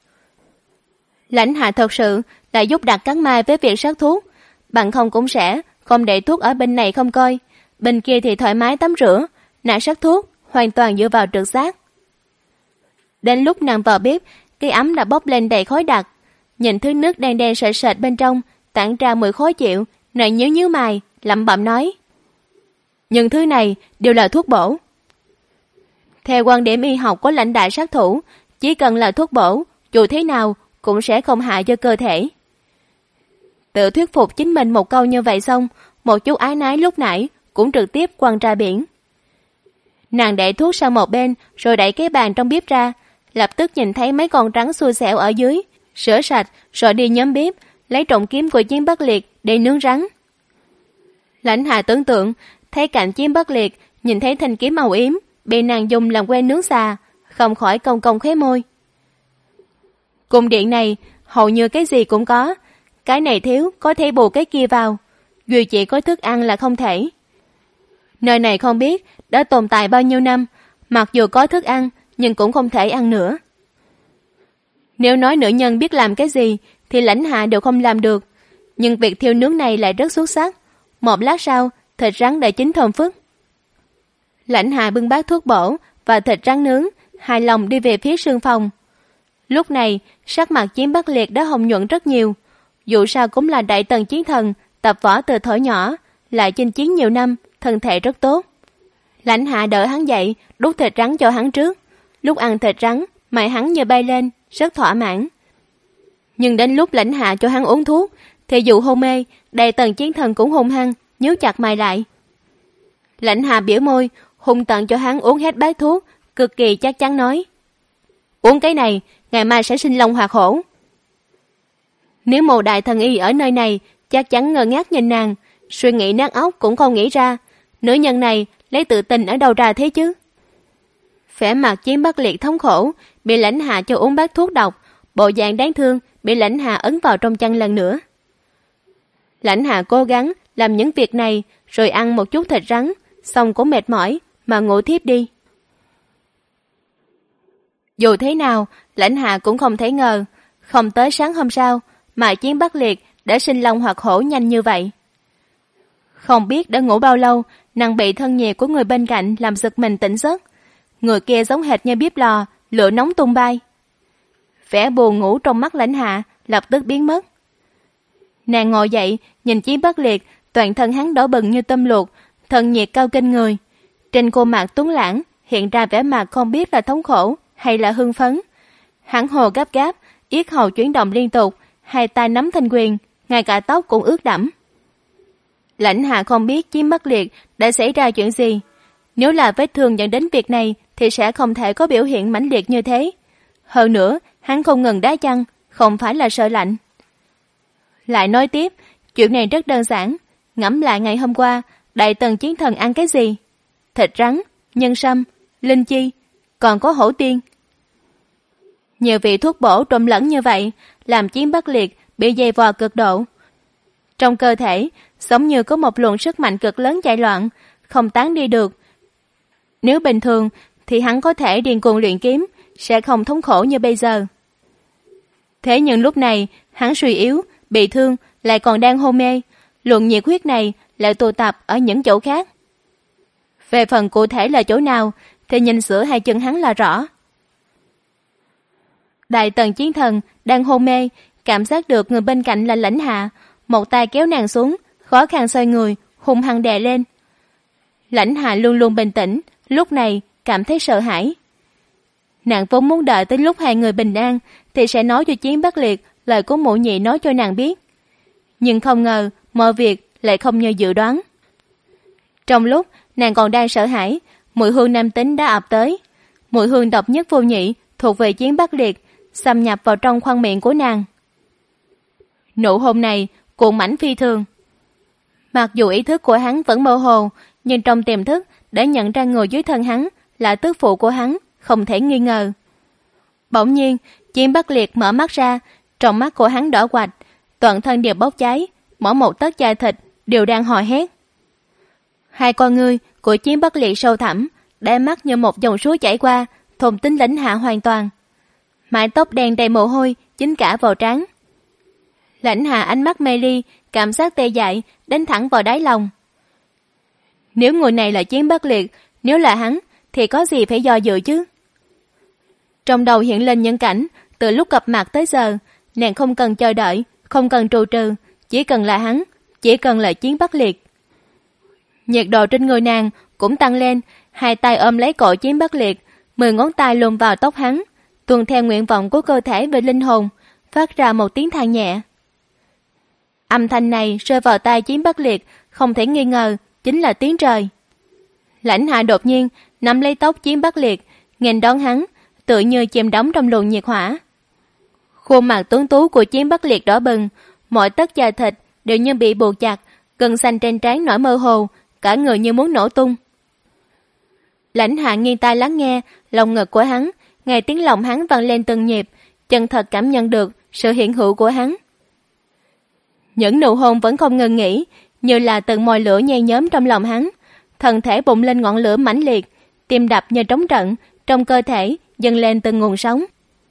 Lãnh Hạ thật sự là giúp đặt cắn mai với việc sát thuốc, bằng không cũng sẽ không để thuốc ở bên này không coi, bên kia thì thoải mái tắm rửa, nàng sát thuốc hoàn toàn dựa vào trực giác. Đến lúc nàng vào bếp, cái ấm đã bốc lên đầy khói đặc, nhìn thứ nước đen đen sệt sệt bên trong tản ra mùi khó chịu, nàng nhíu mày, lẩm bẩm nói: những thứ này đều là thuốc bổ. Theo quan điểm y học của lãnh đại sát thủ, chỉ cần là thuốc bổ, dù thế nào cũng sẽ không hại cho cơ thể. Tự thuyết phục chính mình một câu như vậy xong, một chút ái nái lúc nãy cũng trực tiếp quăng ra biển. Nàng đẩy thuốc sang một bên, rồi đẩy cái bàn trong bếp ra, lập tức nhìn thấy mấy con rắn xui xẻo ở dưới, rửa sạch rồi đi nhóm bếp, lấy trọng kiếm của Chiến Bắc Liệt để nướng rắn. Lãnh Hạ tưởng tượng thấy cạnh Chiến Bắc Liệt, nhìn thấy thanh kiếm màu yếm bị nàng dùng làm que nướng xà, không khỏi cong cong khóe môi. Cung điện này hầu như cái gì cũng có, cái này thiếu có thể bù cái kia vào, duy chỉ có thức ăn là không thể. Nơi này không biết đã tồn tại bao nhiêu năm, mặc dù có thức ăn nhưng cũng không thể ăn nữa. Nếu nói nữ nhân biết làm cái gì thì Lãnh Hạ đều không làm được, nhưng việc thiêu nướng này lại rất xuất sắc. Một lát sau, thịt rắn đã chín thơm phức. Lãnh Hạ bưng bát thuốc bổ và thịt rắn nướng, hài lòng đi về phía sương phòng. Lúc này, sắc mặt Chiến Bắc Liệt đã hồng nhuận rất nhiều. Dù sao cũng là Đại Tần chiến thần, tập võ từ thuở nhỏ, lại chinh chiến nhiều năm, thân thể rất tốt. Lãnh Hạ đỡ hắn dậy, đút thịt rắn cho hắn trước. Lúc ăn thịt rắn, mày hắn như bay lên, rất thỏa mãn. Nhưng đến lúc Lãnh Hạ cho hắn uống thuốc, thì dù hôn mê, Đại Tần chiến thần cũng hung hăng, nhíu chặt mày lại. Lãnh Hạ biểu môi, hung tận cho hắn uống hết bát thuốc, cực kỳ chắc chắn nói: uống cái này, ngày mai sẽ sinh long hoạt hổ. Nếu một đại thần y ở nơi này, chắc chắn ngơ ngác nhìn nàng, suy nghĩ nát óc cũng không nghĩ ra, nữ nhân này lấy tự tin ở đâu ra thế chứ. Vẻ mặt Chiến Bắc Liệt thống khổ, bị Lãnh Hạ cho uống bát thuốc độc, bộ dạng đáng thương bị Lãnh Hạ ấn vào trong chăn lần nữa. Lãnh Hạ cố gắng làm những việc này, rồi ăn một chút thịt rắn, xong cũng mệt mỏi mà ngủ thiếp đi. Dù thế nào, Lãnh Hạ cũng không thể ngờ, không tới sáng hôm sau mà Chiến Bắc Liệt đã sinh long hoạt hổ nhanh như vậy. Không biết đã ngủ bao lâu, nàng bị thân nhiệt của người bên cạnh làm giật mình tỉnh giấc. Người kia giống hệt như bếp lò, lửa nóng tung bay. Vẻ buồn ngủ trong mắt Lãnh Hạ lập tức biến mất. Nàng ngồi dậy, nhìn Chiến Bắc Liệt, toàn thân hắn đỏ bừng như tôm luộc, thân nhiệt cao kinh người. Trên khuôn mặt tuấn lãng hiện ra vẻ mặt không biết là thống khổ hay là hưng phấn. Hắn hồ gấp gáp, yết hầu chuyển động liên tục, hai tay nắm thanh quyền, ngay cả tóc cũng ướt đẫm. Lãnh Hạ không biết Chiến Bắc Liệt đã xảy ra chuyện gì. Nếu là vết thương dẫn đến việc này thì sẽ không thể có biểu hiện mãnh liệt như thế. Hơn nữa, hắn không ngừng đá chân, không phải là sợ lạnh. Lại nói tiếp, chuyện này rất đơn giản. Ngẫm lại ngày hôm qua, Đại Tần Chiến Thần ăn cái gì? Thịt rắn, nhân sâm, linh chi, còn có hổ tiên. Nhiều vị thuốc bổ trộn lẫn như vậy, làm Chiến Bắc Liệt bị dày vò cực độ. Trong cơ thể, giống như có một luồng sức mạnh cực lớn chạy loạn, không tán đi được. Nếu bình thường, thì hắn có thể điên cuồng luyện kiếm, sẽ không thống khổ như bây giờ. Thế nhưng lúc này, hắn suy yếu, bị thương, lại còn đang hôn mê. Luồng nhiệt huyết này lại tụ tập ở những chỗ khác. Về phần cụ thể là chỗ nào, thì nhìn giữa hai chân hắn là rõ. Đại Tần Chiến Thần đang hôn mê, cảm giác được người bên cạnh là Lãnh Hạ, một tay kéo nàng xuống, khó khăn xoay người, hung hăng đè lên. Lãnh Hạ luôn luôn bình tĩnh, lúc này cảm thấy sợ hãi. Nàng vốn muốn đợi tới lúc hai người bình an thì sẽ nói cho Chiến Bắc Liệt lời của mụ nhị nói cho nàng biết. Nhưng không ngờ mọi việc lại không như dự đoán. Trong lúc nàng còn đang sợ hãi, mùi hương nam tính đã ập tới. Mùi hương độc nhất vô nhị thuộc về Chiến Bắc Liệt, xâm nhập vào trong khoang miệng của nàng. Nụ hôn này cuồng mãnh phi thường. Mặc dù ý thức của hắn vẫn mơ hồ, nhưng trong tiềm thức đã nhận ra người dưới thân hắn là tước phụ của hắn, không thể nghi ngờ. Bỗng nhiên, Chiến Bắc Liệt mở mắt ra, trong mắt của hắn đỏ quạch, toàn thân đều bốc cháy, mỗi một tấc da thịt đều đang hò hét. Hai con ngươi của Chiến Bắc Liệt sâu thẳm, đáy mắt như một dòng suối chảy qua, thôn tính Lãnh Hạ hoàn toàn. Mái tóc đen đầy mồ hôi dính cả vào trán. Lãnh Hạ ánh mắt mê ly, cảm giác tê dại đánh thẳng vào đáy lòng. Nếu người này là Chiến Bắc Liệt, nếu là hắn thì có gì phải do dự chứ? Trong đầu hiện lên những cảnh từ lúc gặp mặt tới giờ, nàng không cần chờ đợi, không cần trù trừ, chỉ cần là hắn, chỉ cần là Chiến Bắc Liệt. Nhiệt độ trên người nàng cũng tăng lên, hai tay ôm lấy cổ Chiến Bắc Liệt, 10 ngón tay luồn vào tóc hắn, tuân theo nguyện vọng của cơ thể về linh hồn, phát ra một tiếng than nhẹ. Âm thanh này rơi vào tai Chiến Bắc Liệt, không thể nghi ngờ chính là tiếng trời. Lãnh Hạ đột nhiên nắm lấy tóc Chiến Bắc Liệt, nghênh đón hắn, tự như chìm đắm trong luồng nhiệt hỏa. Khuôn mặt tuấn tú của Chiến Bắc Liệt đỏ bừng, mọi tấc da thịt đều như bị buộc chặt, gân xanh trên trán nổi mơ hồ, cả người như muốn nổ tung. Lãnh Hạ nghiêng tai lắng nghe, lòng ngực của hắn, nghe tiếng lòng hắn vang lên từng nhịp, chân thật cảm nhận được sự hiện hữu của hắn. Những nụ hôn vẫn không ngừng nghỉ, như là từng mồi lửa nhen nhóm trong lòng hắn, thân thể bùng lên ngọn lửa mãnh liệt, tim đập như trống trận, trong cơ thể dâng lên từng nguồn sống.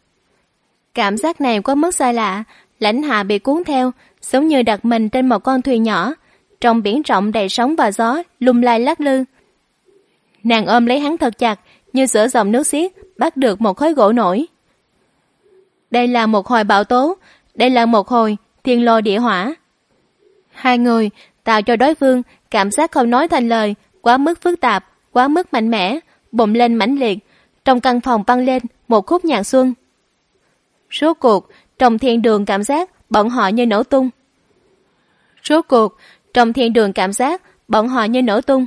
Cảm giác này quá mức xa lạ, Lãnh Hạ bị cuốn theo, giống như đặt mình trên một con thuyền nhỏ, trong biển rộng đầy sóng và gió, lung lay lắc lư. Nàng ôm lấy hắn thật chặt, như giữa dòng nước xiết bắt được một khối gỗ nổi. Đây là một hồi bão tố, đây là một hồi thiên lôi địa hỏa. Hai người tạo cho đối phương cảm giác không nói thành lời, quá mức phức tạp, quá mức mạnh mẽ, bùng lên mãnh liệt. Trong căn phòng vang lên một khúc nhạc xuân. Rốt cuộc, trong thiên đường cảm giác bọn họ như nổ tung. Rốt cuộc, trong thiên đường cảm giác bọn họ như nổ tung.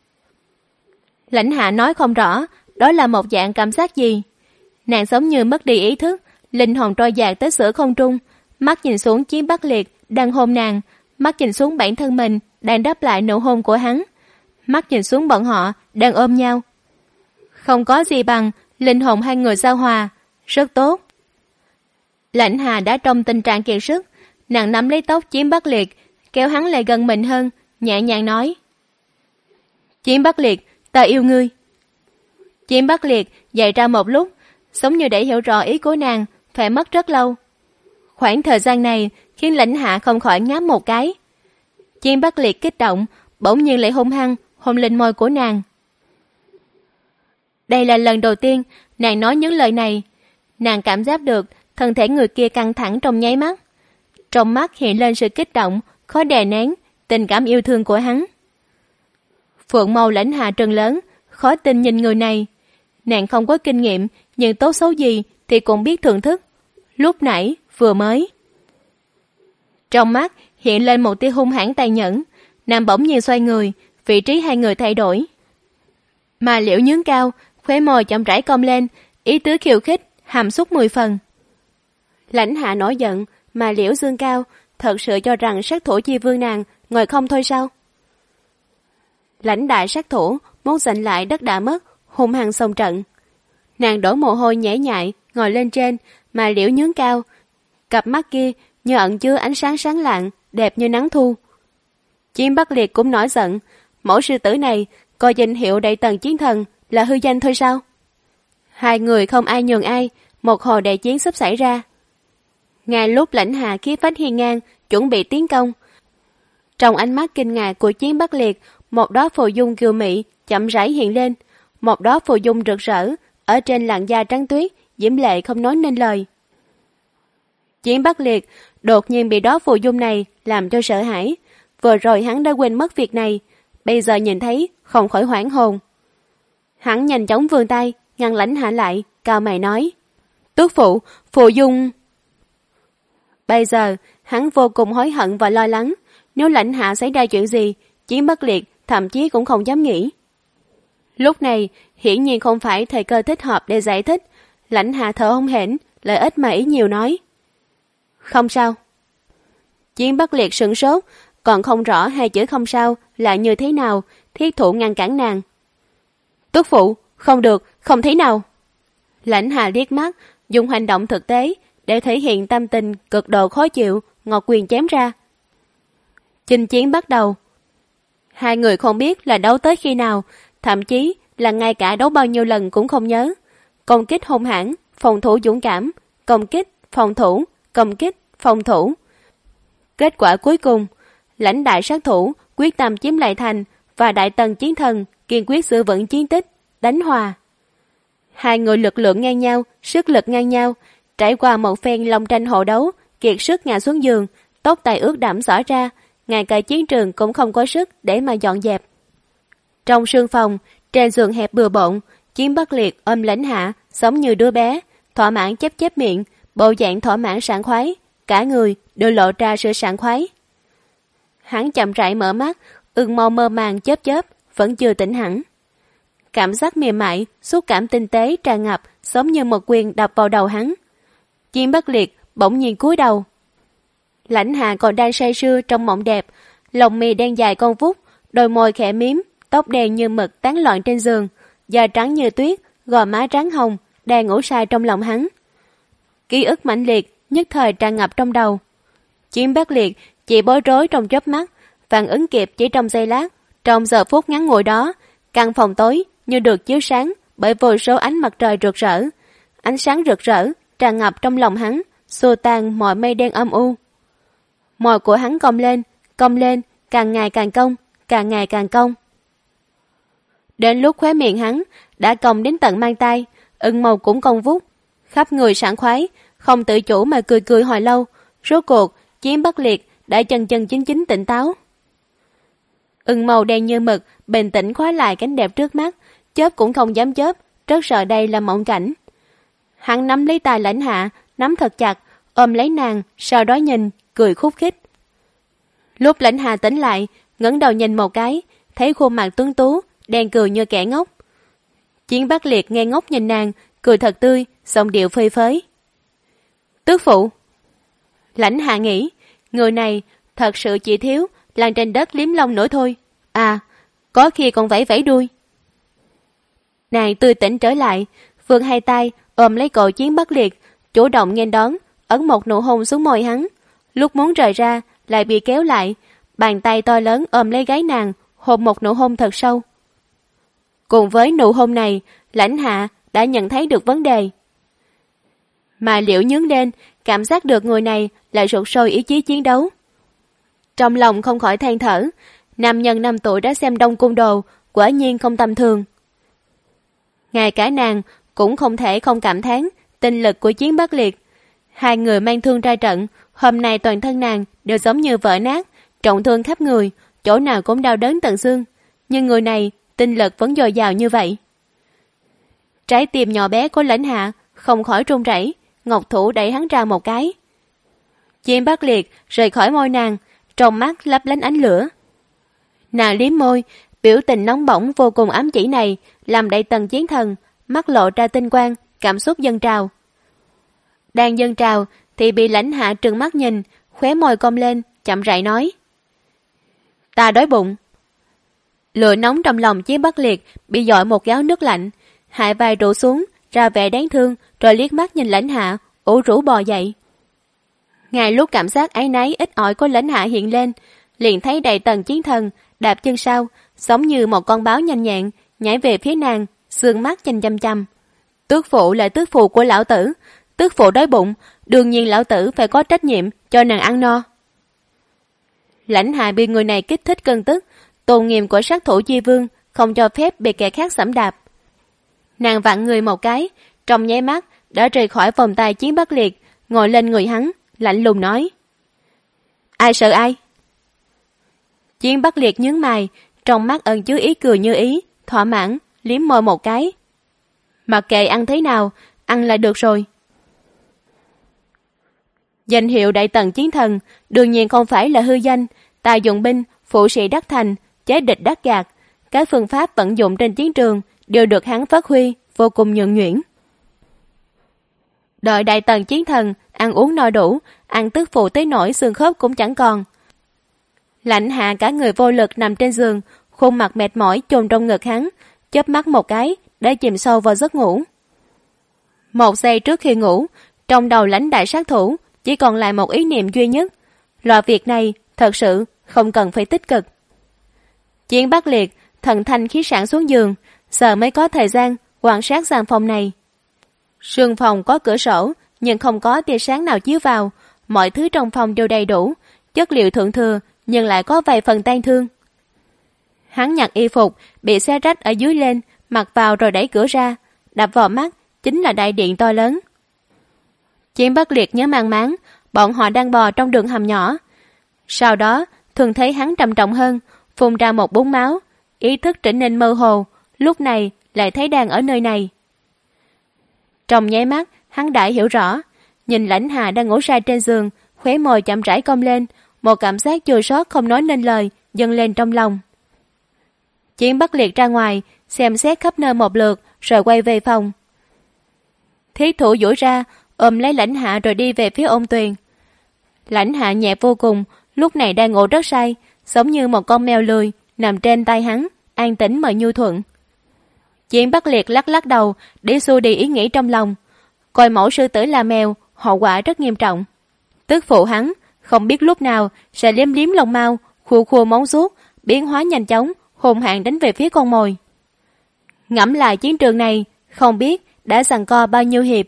Lãnh Hạ nói không rõ, đó là một dạng cảm giác gì. Nàng giống như mất đi ý thức, linh hồn trôi dạt tới giữa không trung, mắt nhìn xuống Chiến Bắc Liệt đang hôn nàng, mắt nhìn xuống bản thân mình đang đáp lại nụ hôn của hắn, mắt nhìn xuống bọn họ đang ôm nhau. Không có gì bằng linh hồn hai người giao hòa, rất tốt. Lãnh Hà đã trong tình trạng kiệt sức, nàng nắm lấy tóc Chiến Bắc Liệt, kéo hắn lại gần mình hơn, nhẹ nhàng nói: Chiến Bắc Liệt, ta yêu ngươi. Chiến Bắc Liệt dậy ra một lúc, giống như để hiểu rõ ý của nàng, phải mất rất lâu. Khoảng thời gian này khiến Lãnh Hạ không khỏi ngáp một cái. Chiến Bắc Liệt kích động, bỗng nhiên lại hung hăng hôn lên môi của nàng. Đây là lần đầu tiên nàng nói những lời này. Nàng cảm giác được thân thể người kia căng thẳng trong nháy mắt. Trong mắt hiện lên sự kích động, khó đè nén tình cảm yêu thương của hắn. Phượng mâu Lãnh Hạ trừng lớn, khó tin nhìn người này. Nàng không có kinh nghiệm, nhưng tốt xấu gì thì cũng biết thưởng thức. Lúc nãy vừa mới Trong mắt hiện lên một tia hung hãn tàn nhẫn, nàng bỗng nhiên xoay người, vị trí hai người thay đổi. Mà Liễu Nhướng Cao, khóe môi chậm rãi cong lên, ý tứ khiêu khích, hàm xúc 10 phần. Lãnh Hạ nổi giận, mà Liễu Dương Cao thật sự cho rằng sát thủ chi vương nàng ngồi không thôi sao? Lãnh đại sát thủ muốn giành lại đất đã mất, hung hăng xông trận. Nàng đổ mồ hôi nhễ nhại, ngồi lên trên, mà Liễu Nhướng Cao, cặp mắt kia như ẩn chứa ánh sáng sáng lạng, đẹp như nắng thu. Chiến Bắc Liệt cũng nổi giận, mẫu sư tử này coi danh hiệu Đại Tần Chiến Thần là hư danh thôi sao? Hai người không ai nhường ai, một hồi đại chiến sắp xảy ra. Ngay lúc Lãnh Hạ khí phách hiên ngang, chuẩn bị tiến công, trong ánh mắt kinh ngạc của Chiến Bắc Liệt, một đóa phù dung kiều mị chậm rãi hiện lên, một đóa phù dung rực rỡ ở trên làn da trắng tuyết, diễm lệ không nói nên lời. Chiến Bắc Liệt đột nhiên bị đóa phù dung này làm cho sợ hãi. Vừa rồi hắn đã quên mất việc này, bây giờ nhìn thấy không khỏi hoảng hồn. Hắn nhanh chóng vươn tay ngăn Lãnh Hạ lại, cao mày nói: "Tước phụ, phù dung." Bây giờ hắn vô cùng hối hận và lo lắng, nếu Lãnh Hạ xảy ra chuyện gì, Chiến Bắc Liệt thậm chí cũng không dám nghĩ. Lúc này hiển nhiên không phải thời cơ thích hợp để giải thích. Lãnh Hạ thở hổn hển, lời ít mà ý nhiều nói: "Không sao." Chiến Bắc Liệt sửng sốt, còn không rõ hai chữ không sao là như thế nào, thiết thủ ngăn cản nàng. "Tước phụ, không được, không thế nào." Lãnh Hạ liếc mắt, dùng hành động thực tế để thể hiện tâm tình cực độ khó chịu, ngọt quyền chém ra. Chinh chiến bắt đầu. Hai người không biết là đấu tới khi nào, thậm chí là ngay cả đấu bao nhiêu lần cũng không nhớ. Công kích hung hãn, phòng thủ dũng cảm, công kích, phòng thủ, công kích, phòng thủ. Kết quả cuối cùng, Lãnh đại sát thủ quyết tâm chiếm lại thành và Đại Tần Chiến Thần kiên quyết giữ vững chiến tích, đánh hòa. Hai người lực lượng ngang nhau, sức lực ngang nhau, trải qua một phen long tranh hổ đấu, kiệt sức ngã xuống giường, tóc tai ướt đẫm xõa ra, ngay cả chiến trường cũng không có sức để mà dọn dẹp. Trong sương phòng, trên giường hẹp bừa bộn, Chiến Bắc Liệt ôm Lãnh Hạ, giống như đứa bé, thỏa mãn chép chép miệng, bộ dạng thỏa mãn sảng khoái, cả người đều lộ ra sự sảng khoái. Hắn chậm rãi mở mắt, ưng mâu mơ màng chớp chớp, vẫn chưa tỉnh hẳn. Cảm giác mềm mại, xúc cảm tinh tế tràn ngập, giống như một quyền đập vào đầu hắn. Chiến Bắc Liệt bỗng nhiên cúi đầu. Lãnh Hạ còn đang say sưa trong mộng đẹp, lông mi đen dài cong vút, đôi môi khẽ mím, tóc đen như mực tán loạn trên giường, da trắng như tuyết, gò má trắng hồng, đang ngủ say trong lòng hắn. Ký ức mãnh liệt nhất thời tràn ngập trong đầu. Chiến Bắc Liệt chỉ bối rối trong chớp mắt, phản ứng kịp chỉ trong giây lát. Trong giờ phút ngắn ngủi đó, căn phòng tối như được chiếu sáng bởi vô số ánh mặt trời rực rỡ. Ánh sáng rực rỡ tràn ngập trong lòng hắn, xua tan mọi mây đen âm u. Môi của hắn cong lên, càng ngày càng cong, càng ngày càng cong. Đến lúc khóe miệng hắn đã cong đến tận mang tay, ưng màu cũng cong vút, khắp người sảng khoái, không tự chủ mà cười cười hồi lâu. Rốt cuộc, Chiến Bắc Liệt đã chân chân chính chính tỉnh táo. Ưng màu đen như mực, bình tĩnh khóa lại cảnh đẹp trước mắt, chớp cũng không dám chớp, rất sợ đây là mộng cảnh. Hắn nắm lấy tay Lãnh Hạ, nắm thật chặt, ôm lấy nàng, sau đó nhìn, cười khúc khích. Lúc Lãnh Hạ tỉnh lại, ngẩng đầu nhìn một cái, thấy khuôn mặt tuấn tú, đen cười như kẻ ngốc. Chiến Bắc Liệt nghe ngốc nhìn nàng, cười thật tươi, giọng điệu phơi phới. "Tước phụ." Lãnh Hạ nghĩ, người này thật sự chỉ thiếu lăn trên đất liếm lông nữa thôi. À, có khi còn vẫy vẫy đuôi. Nàng tươi tỉnh trở lại, vươn hai tay ôm lấy cổ Chiến Bắc Liệt, chủ động nghênh đón, ấn một nụ hôn xuống môi hắn. Lúc muốn rời ra, lại bị kéo lại, bàn tay to lớn ôm lấy gáy nàng, hôn một nụ hôn thật sâu. Cùng với nụ hôn này, Lãnh Hạ đã nhận thấy được vấn đề. Mà Liễu nhướng lên, cảm giác được người này lại sụt sôi ý chí chiến đấu. Trong lòng không khỏi than thở, nam nhân 5 tuổi đã xem Đông Cung Đồ, quả nhiên không tầm thường. Ngay cả nàng cũng không thể không cảm thán tinh lực của Chiến Bắc Liệt. Hai người mang thương ra trận, hôm nay toàn thân nàng đều giống như vỡ nát, trọng thương khắp người, chỗ nào cũng đau đớn tận xương. Nhưng người này tinh lực vẫn dồi dào như vậy. Trái tim nhỏ bé của Lãnh Hạ không khỏi run rẩy, ngọc thủ đẩy hắn ra một cái. Chiến Bắc Liệt rời khỏi môi nàng, trong mắt lấp lánh ánh lửa. Nàng liếm môi, biểu tình nóng bỏng vô cùng ám chỉ này làm Đại Tần Chiến Thần mắt lộ ra tinh quang, cảm xúc dâng trào. Đang dâng trào thì bị Lãnh Hạ trừng mắt nhìn, khóe môi cong lên, chậm rãi nói: "Ta đói bụng." Lửa nóng trong lòng Chiến Bắc Liệt bị dội một gáo nước lạnh, hai vai rũ xuống, ra vẻ đáng thương, rồi liếc mắt nhìn Lãnh Hạ, ủ rũ bò dậy. Ngay lúc cảm giác áy náy ít ỏi của Lãnh Hạ hiện lên, liền thấy Đại Tần Chiến Thần đạp chân sau, giống như một con báo nhanh nhẹn nhảy về phía nàng, sương mắt nhìn chăm chăm. Tước phụ là tước phụ của lão tử, tước phụ đói bụng, đương nhiên lão tử phải có trách nhiệm cho nàng ăn no. Lãnh Hạ bị người này kích thích cơn tức, tôn nghiêm của sát thủ chi vương không cho phép bị kẻ khác sẫm đạp. Nàng vặn người một cái, trong nháy mắt đã rời khỏi vòng tay Chiến Bắc Liệt, ngồi lên người hắn, lạnh lùng nói: "Ai sợ ai?" Chiến Bắc Liệt nhướng mày, trong mắt ẩn chứa ý cười như ý, thỏa mãn, liếm môi một cái. Mặc kệ ăn thế nào, ăn là được rồi. Danh hiệu Đại Tần Chiến Thần đương nhiên không phải là hư danh, tài dụng binh, phụ sĩ đắc thành, chế địch đắc gạt. Các phương pháp vận dụng trên chiến trường đều được hắn phát huy, vô cùng nhuần nhuyễn. Đợi Đại Tần Chiến Thần ăn uống no đủ, ăn tức phụ tới nỗi xương khớp cũng chẳng còn. Lãnh Hạ cả người vô lực nằm trên giường, khuôn mặt mệt mỏi chôn trong ngực hắn, chớp mắt một cái đã chìm sâu vào giấc ngủ. Một giây trước khi ngủ, trong đầu Lãnh đại sát thủ chỉ còn lại một ý niệm duy nhất: loại việc này thật sự không cần phải tích cực. Chiến Bắc Liệt thần thanh khí sảng xuống giường, giờ mới có thời gian quan sát gian phòng này. Sương phòng có cửa sổ nhưng không có tia sáng nào chiếu vào, mọi thứ trong phòng đều đầy đủ, chất liệu thượng thừa nhưng lại có vài phần tang thương. Hắn nhặt y phục bị xé rách ở dưới lên, mặc vào rồi đẩy cửa ra, đập vào mắt chính là đại điện to lớn. Chiến Bắc Liệt nhớ mang máng, bọn họ đang bò trong đường hầm nhỏ. Sau đó, thường thấy hắn trầm trọng hơn, phun ra một búng máu, ý thức trở nên mơ hồ, lúc này lại thấy đang ở nơi này. Trong nháy mắt, hắn đã hiểu rõ, nhìn Lãnh Hạ đang ngủ say trên giường, khóe môi chậm rãi cong lên, một cảm giác chua xót không nói nên lời dâng lên trong lòng. Chiến Bắc Liệt ra ngoài, xem xét khắp nơi một lượt, rồi quay về phòng. Thiết thủ duỗi ra, ôm lấy Lãnh Hạ rồi đi về phía Ôn Tuyền. Lãnh Hạ nhẹ vô cùng, lúc này đang ngủ rất say, giống như một con mèo lười nằm trên tay hắn, an tĩnh mà nhu thuận. Chiến Bắc Liệt lắc lắc đầu để xua đi ý nghĩ trong lòng. Coi mẫu sư tử là mèo, hậu quả rất nghiêm trọng. Tức phụ hắn không biết lúc nào sẽ liếm liếm lông mao, khua khua móng vuốt, biến hóa nhanh chóng, hùng hãn đánh về phía con mồi. Ngẫm lại chiến trường này, không biết đã giằng co bao nhiêu hiệp.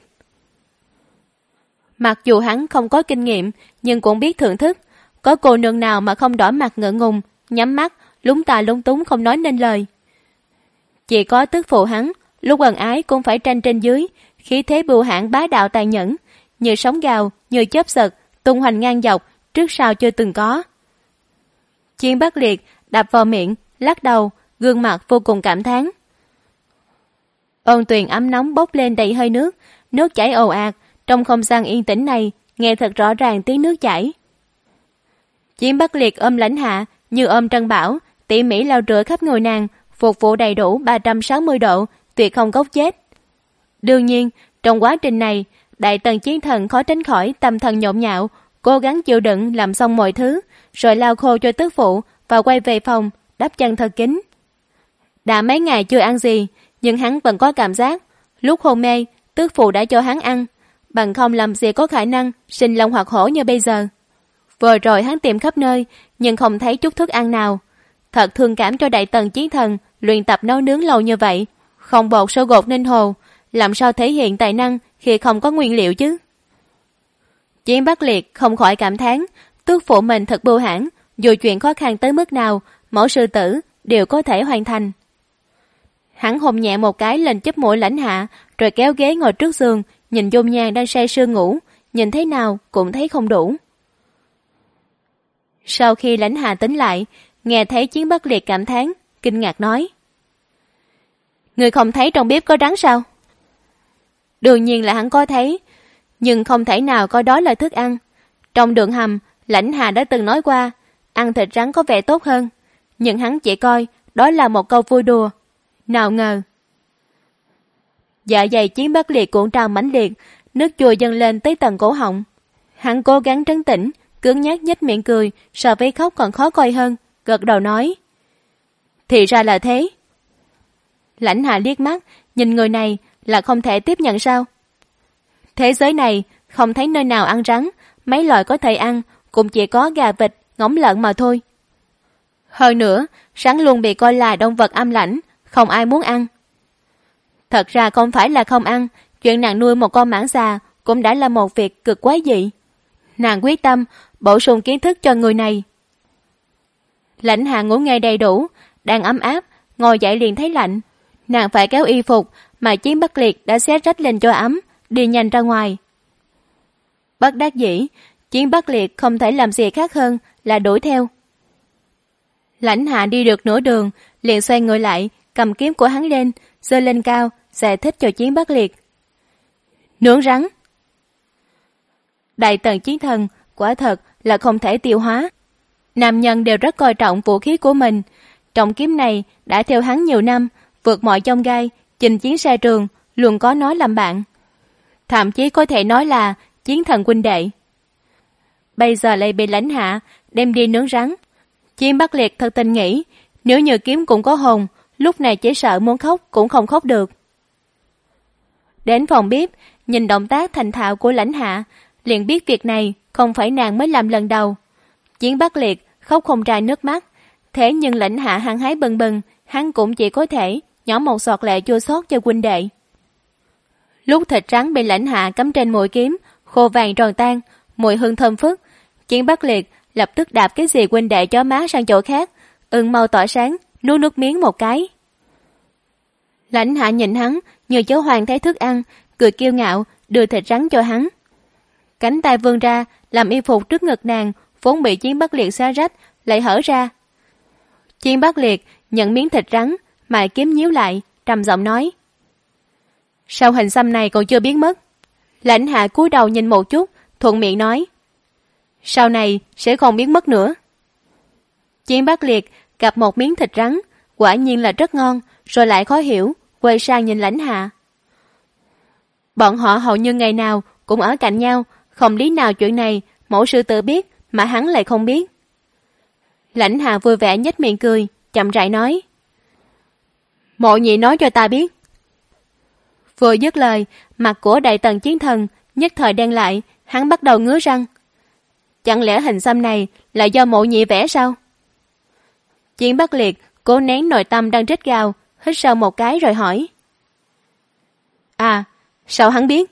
Mặc dù hắn không có kinh nghiệm, nhưng cũng biết thưởng thức. Có cô nương nào mà không đỏ mặt ngượng ngùng, nhắm mắt, lúng ta lúng túng không nói nên lời. Chỉ có tức phụ hắn, lúc ân ái cũng phải tranh trên dưới, khí thế bưu hãn bá đạo tàn nhẫn, như sóng gào, như chớp giật, tung hoành ngang dọc, trước sau chưa từng có. Chiến Bắc Liệt đập vào miệng, lắc đầu, gương mặt vô cùng cảm thán. Ôn Tuyền ấm nóng bốc lên đầy hơi nước, nước chảy ồ ạt, trong không gian yên tĩnh này, nghe thật rõ ràng tiếng nước chảy. Chiến Bắc Liệt ôm Lãnh Hạ như ôm Trân Bảo, tỉ mỉ lau rửa khắp người nàng, phục vụ đầy đủ 360 độ, tuyệt không góc chết. Đương nhiên, trong quá trình này, Đại Tần Chiến Thần khó tránh khỏi tâm thần nhộn nhạo, cố gắng chịu đựng làm xong mọi thứ, rồi lau khô cho tức phụ và quay về phòng, đắp chăn thật kín. Đã mấy ngày chưa ăn gì, nhưng hắn vẫn có cảm giác, lúc hôn mê, tức phụ đã cho hắn ăn, bằng không làm gì có khả năng sinh long hoặc hổ như bây giờ. Vừa rồi hắn tìm khắp nơi, nhưng không thấy chút thức ăn nào. Thật thương cảm cho Đại Tần Chiến Thần luyện tập nấu nướng lâu như vậy, không bột sâu gột nên hồ, làm sao thể hiện tài năng khi không có nguyên liệu chứ. Chiến Bắc Liệt không khỏi cảm thán, tước phụ mình thật bưu hãn, dù chuyện khó khăn tới mức nào, mẫu sư tử đều có thể hoàn thành. Hắn hôn nhẹ một cái lên chóp mũi Lãnh Hạ, rồi kéo ghế ngồi trước giường, nhìn dung nhan đang say sưa ngủ, nhìn thế nào cũng thấy không đủ. Sau khi Lãnh Hạ tỉnh lại, nghe thấy Chiến Bắc Liệt cảm thán, kinh ngạc nói: "Người không thấy trong bếp có rắn sao?" Đương nhiên là hắn có thấy, nhưng không thể nào coi đó là thức ăn. Trong đường hầm, Lãnh Hạ đã từng nói qua, ăn thịt rắn có vẻ tốt hơn, nhưng hắn chỉ coi đó là một câu vui đùa. Nào ngờ, dạ dày Chiến Bắc Liệt cuộn trào mãnh liệt, nước chua dâng lên tới tận cổ họng. Hắn cố gắng trấn tĩnh, cứng nhắc nhếch miệng cười, so với khóc còn khó coi hơn, gật đầu nói: thì ra là thế. Lãnh Hạ liếc mắt, nhìn người này là không thể tiếp nhận sao? Thế giới này không thấy nơi nào ăn rắn, mấy loại có thể ăn cũng chỉ có gà vịt, ngỗng lợn mà thôi. Hơn nữa, rắn luôn bị coi là động vật âm lãnh, không ai muốn ăn. Thật ra không phải là không ăn, chuyện nàng nuôi một con mãng xà cũng đã là một việc cực quái dị. Nàng quyết tâm bổ sung kiến thức cho người này. Lãnh Hạ ngủ nghe đầy đủ, đang ấm áp, ngồi dậy liền thấy lạnh. Nàng phải kéo y phục mà Chiến Bắc Liệt đã xé rách lên cho ấm, đi nhanh ra ngoài. Bất đắc dĩ, Chiến Bắc Liệt không thể làm gì khác hơn là đuổi theo. Lãnh Hạ đi được nửa đường, liền xoay người lại, cầm kiếm của hắn lên, giơ lên cao, giải thích cho Chiến Bắc Liệt. Nướng rắn. Đại tần chiến thần quả thật là không thể tiêu hóa. Nam nhân đều rất coi trọng vũ khí của mình. Trọng kiếm này đã theo hắn nhiều năm, vượt mọi chông gai, chinh chiến xa trường, luôn có nói làm bạn. Thậm chí có thể nói là chiến thần huynh đệ. Bây giờ lại bị Lãnh Hạ đem đi nướng rắn. Chiến Bắc Liệt thật tình nghĩ, nếu như kiếm cũng có hồn, lúc này chỉ sợ muốn khóc cũng không khóc được. Đến phòng bếp, nhìn động tác thành thạo của Lãnh Hạ, liền biết việc này không phải nàng mới làm lần đầu. Chiến Bắc Liệt khóc không ra nước mắt, thế nhưng Lãnh Hạ hăng hái bừng bừng, hắn cũng chỉ có thể nhỏ một giọt lệ chua xót cho huynh đệ. Lúc thịt rắn bị Lãnh Hạ cắm trên mũi kiếm, khô vàng tròn tan, mùi hương thơm phức, Chiến Bắc Liệt lập tức đạp cái gì huynh đệ chó má sang chỗ khác, mau tỏa sáng, nuốt nước miếng một cái. Lãnh Hạ nhìn hắn như chó hoang thấy thức ăn, cười kiêu ngạo đưa thịt rắn cho hắn. Cánh tay vươn ra làm y phục trước ngực nàng vốn bị Chiến Bắc Liệt xé rách lại hở ra. Chiến Bắc Liệt nhận miếng thịt rắn, mày kiếm nhíu lại, trầm giọng nói: sao hình xăm này còn chưa biến mất? Lãnh Hạ cúi đầu nhìn một chút, thuận miệng nói: sau này sẽ không biến mất nữa. Chiến Bắc Liệt gặp một miếng thịt rắn, quả nhiên là rất ngon, rồi lại khó hiểu, quay sang nhìn Lãnh Hạ. Bọn họ hầu như ngày nào cũng ở cạnh nhau, không lý nào chuyện này mẫu sư tự biết mà hắn lại không biết. Lãnh Hạ vui vẻ nhếch miệng cười, chậm rãi nói: Mộ nhị nói cho ta biết. Vừa dứt lời, mặt của đại tần chiến thần nhất thời đen lại, hắn bắt đầu ngứa răng. Chẳng lẽ hình xăm này là do mộ nhị vẽ sao? Chiến Bắc Liệt cố nén nội tâm đang rít gào, hít sâu một cái rồi hỏi: à, sao hắn biết?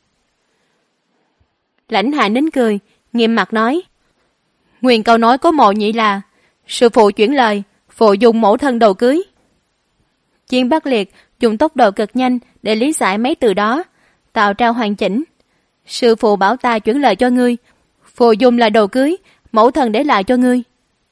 Lãnh Hạ nín cười, nghiêm mặt nói: nguyên câu nói của mộ nhị là sư phụ chuyển lời, phụ dùng mẫu thân đầu cưới. Chiến Bắc Liệt dùng tốc độ cực nhanh để lý giải mấy từ đó, tạo ra hoàn chỉnh. Sư phụ bảo ta chuyển lời cho ngươi, phụ dùng là đồ cưới, mẫu thân để lại cho ngươi.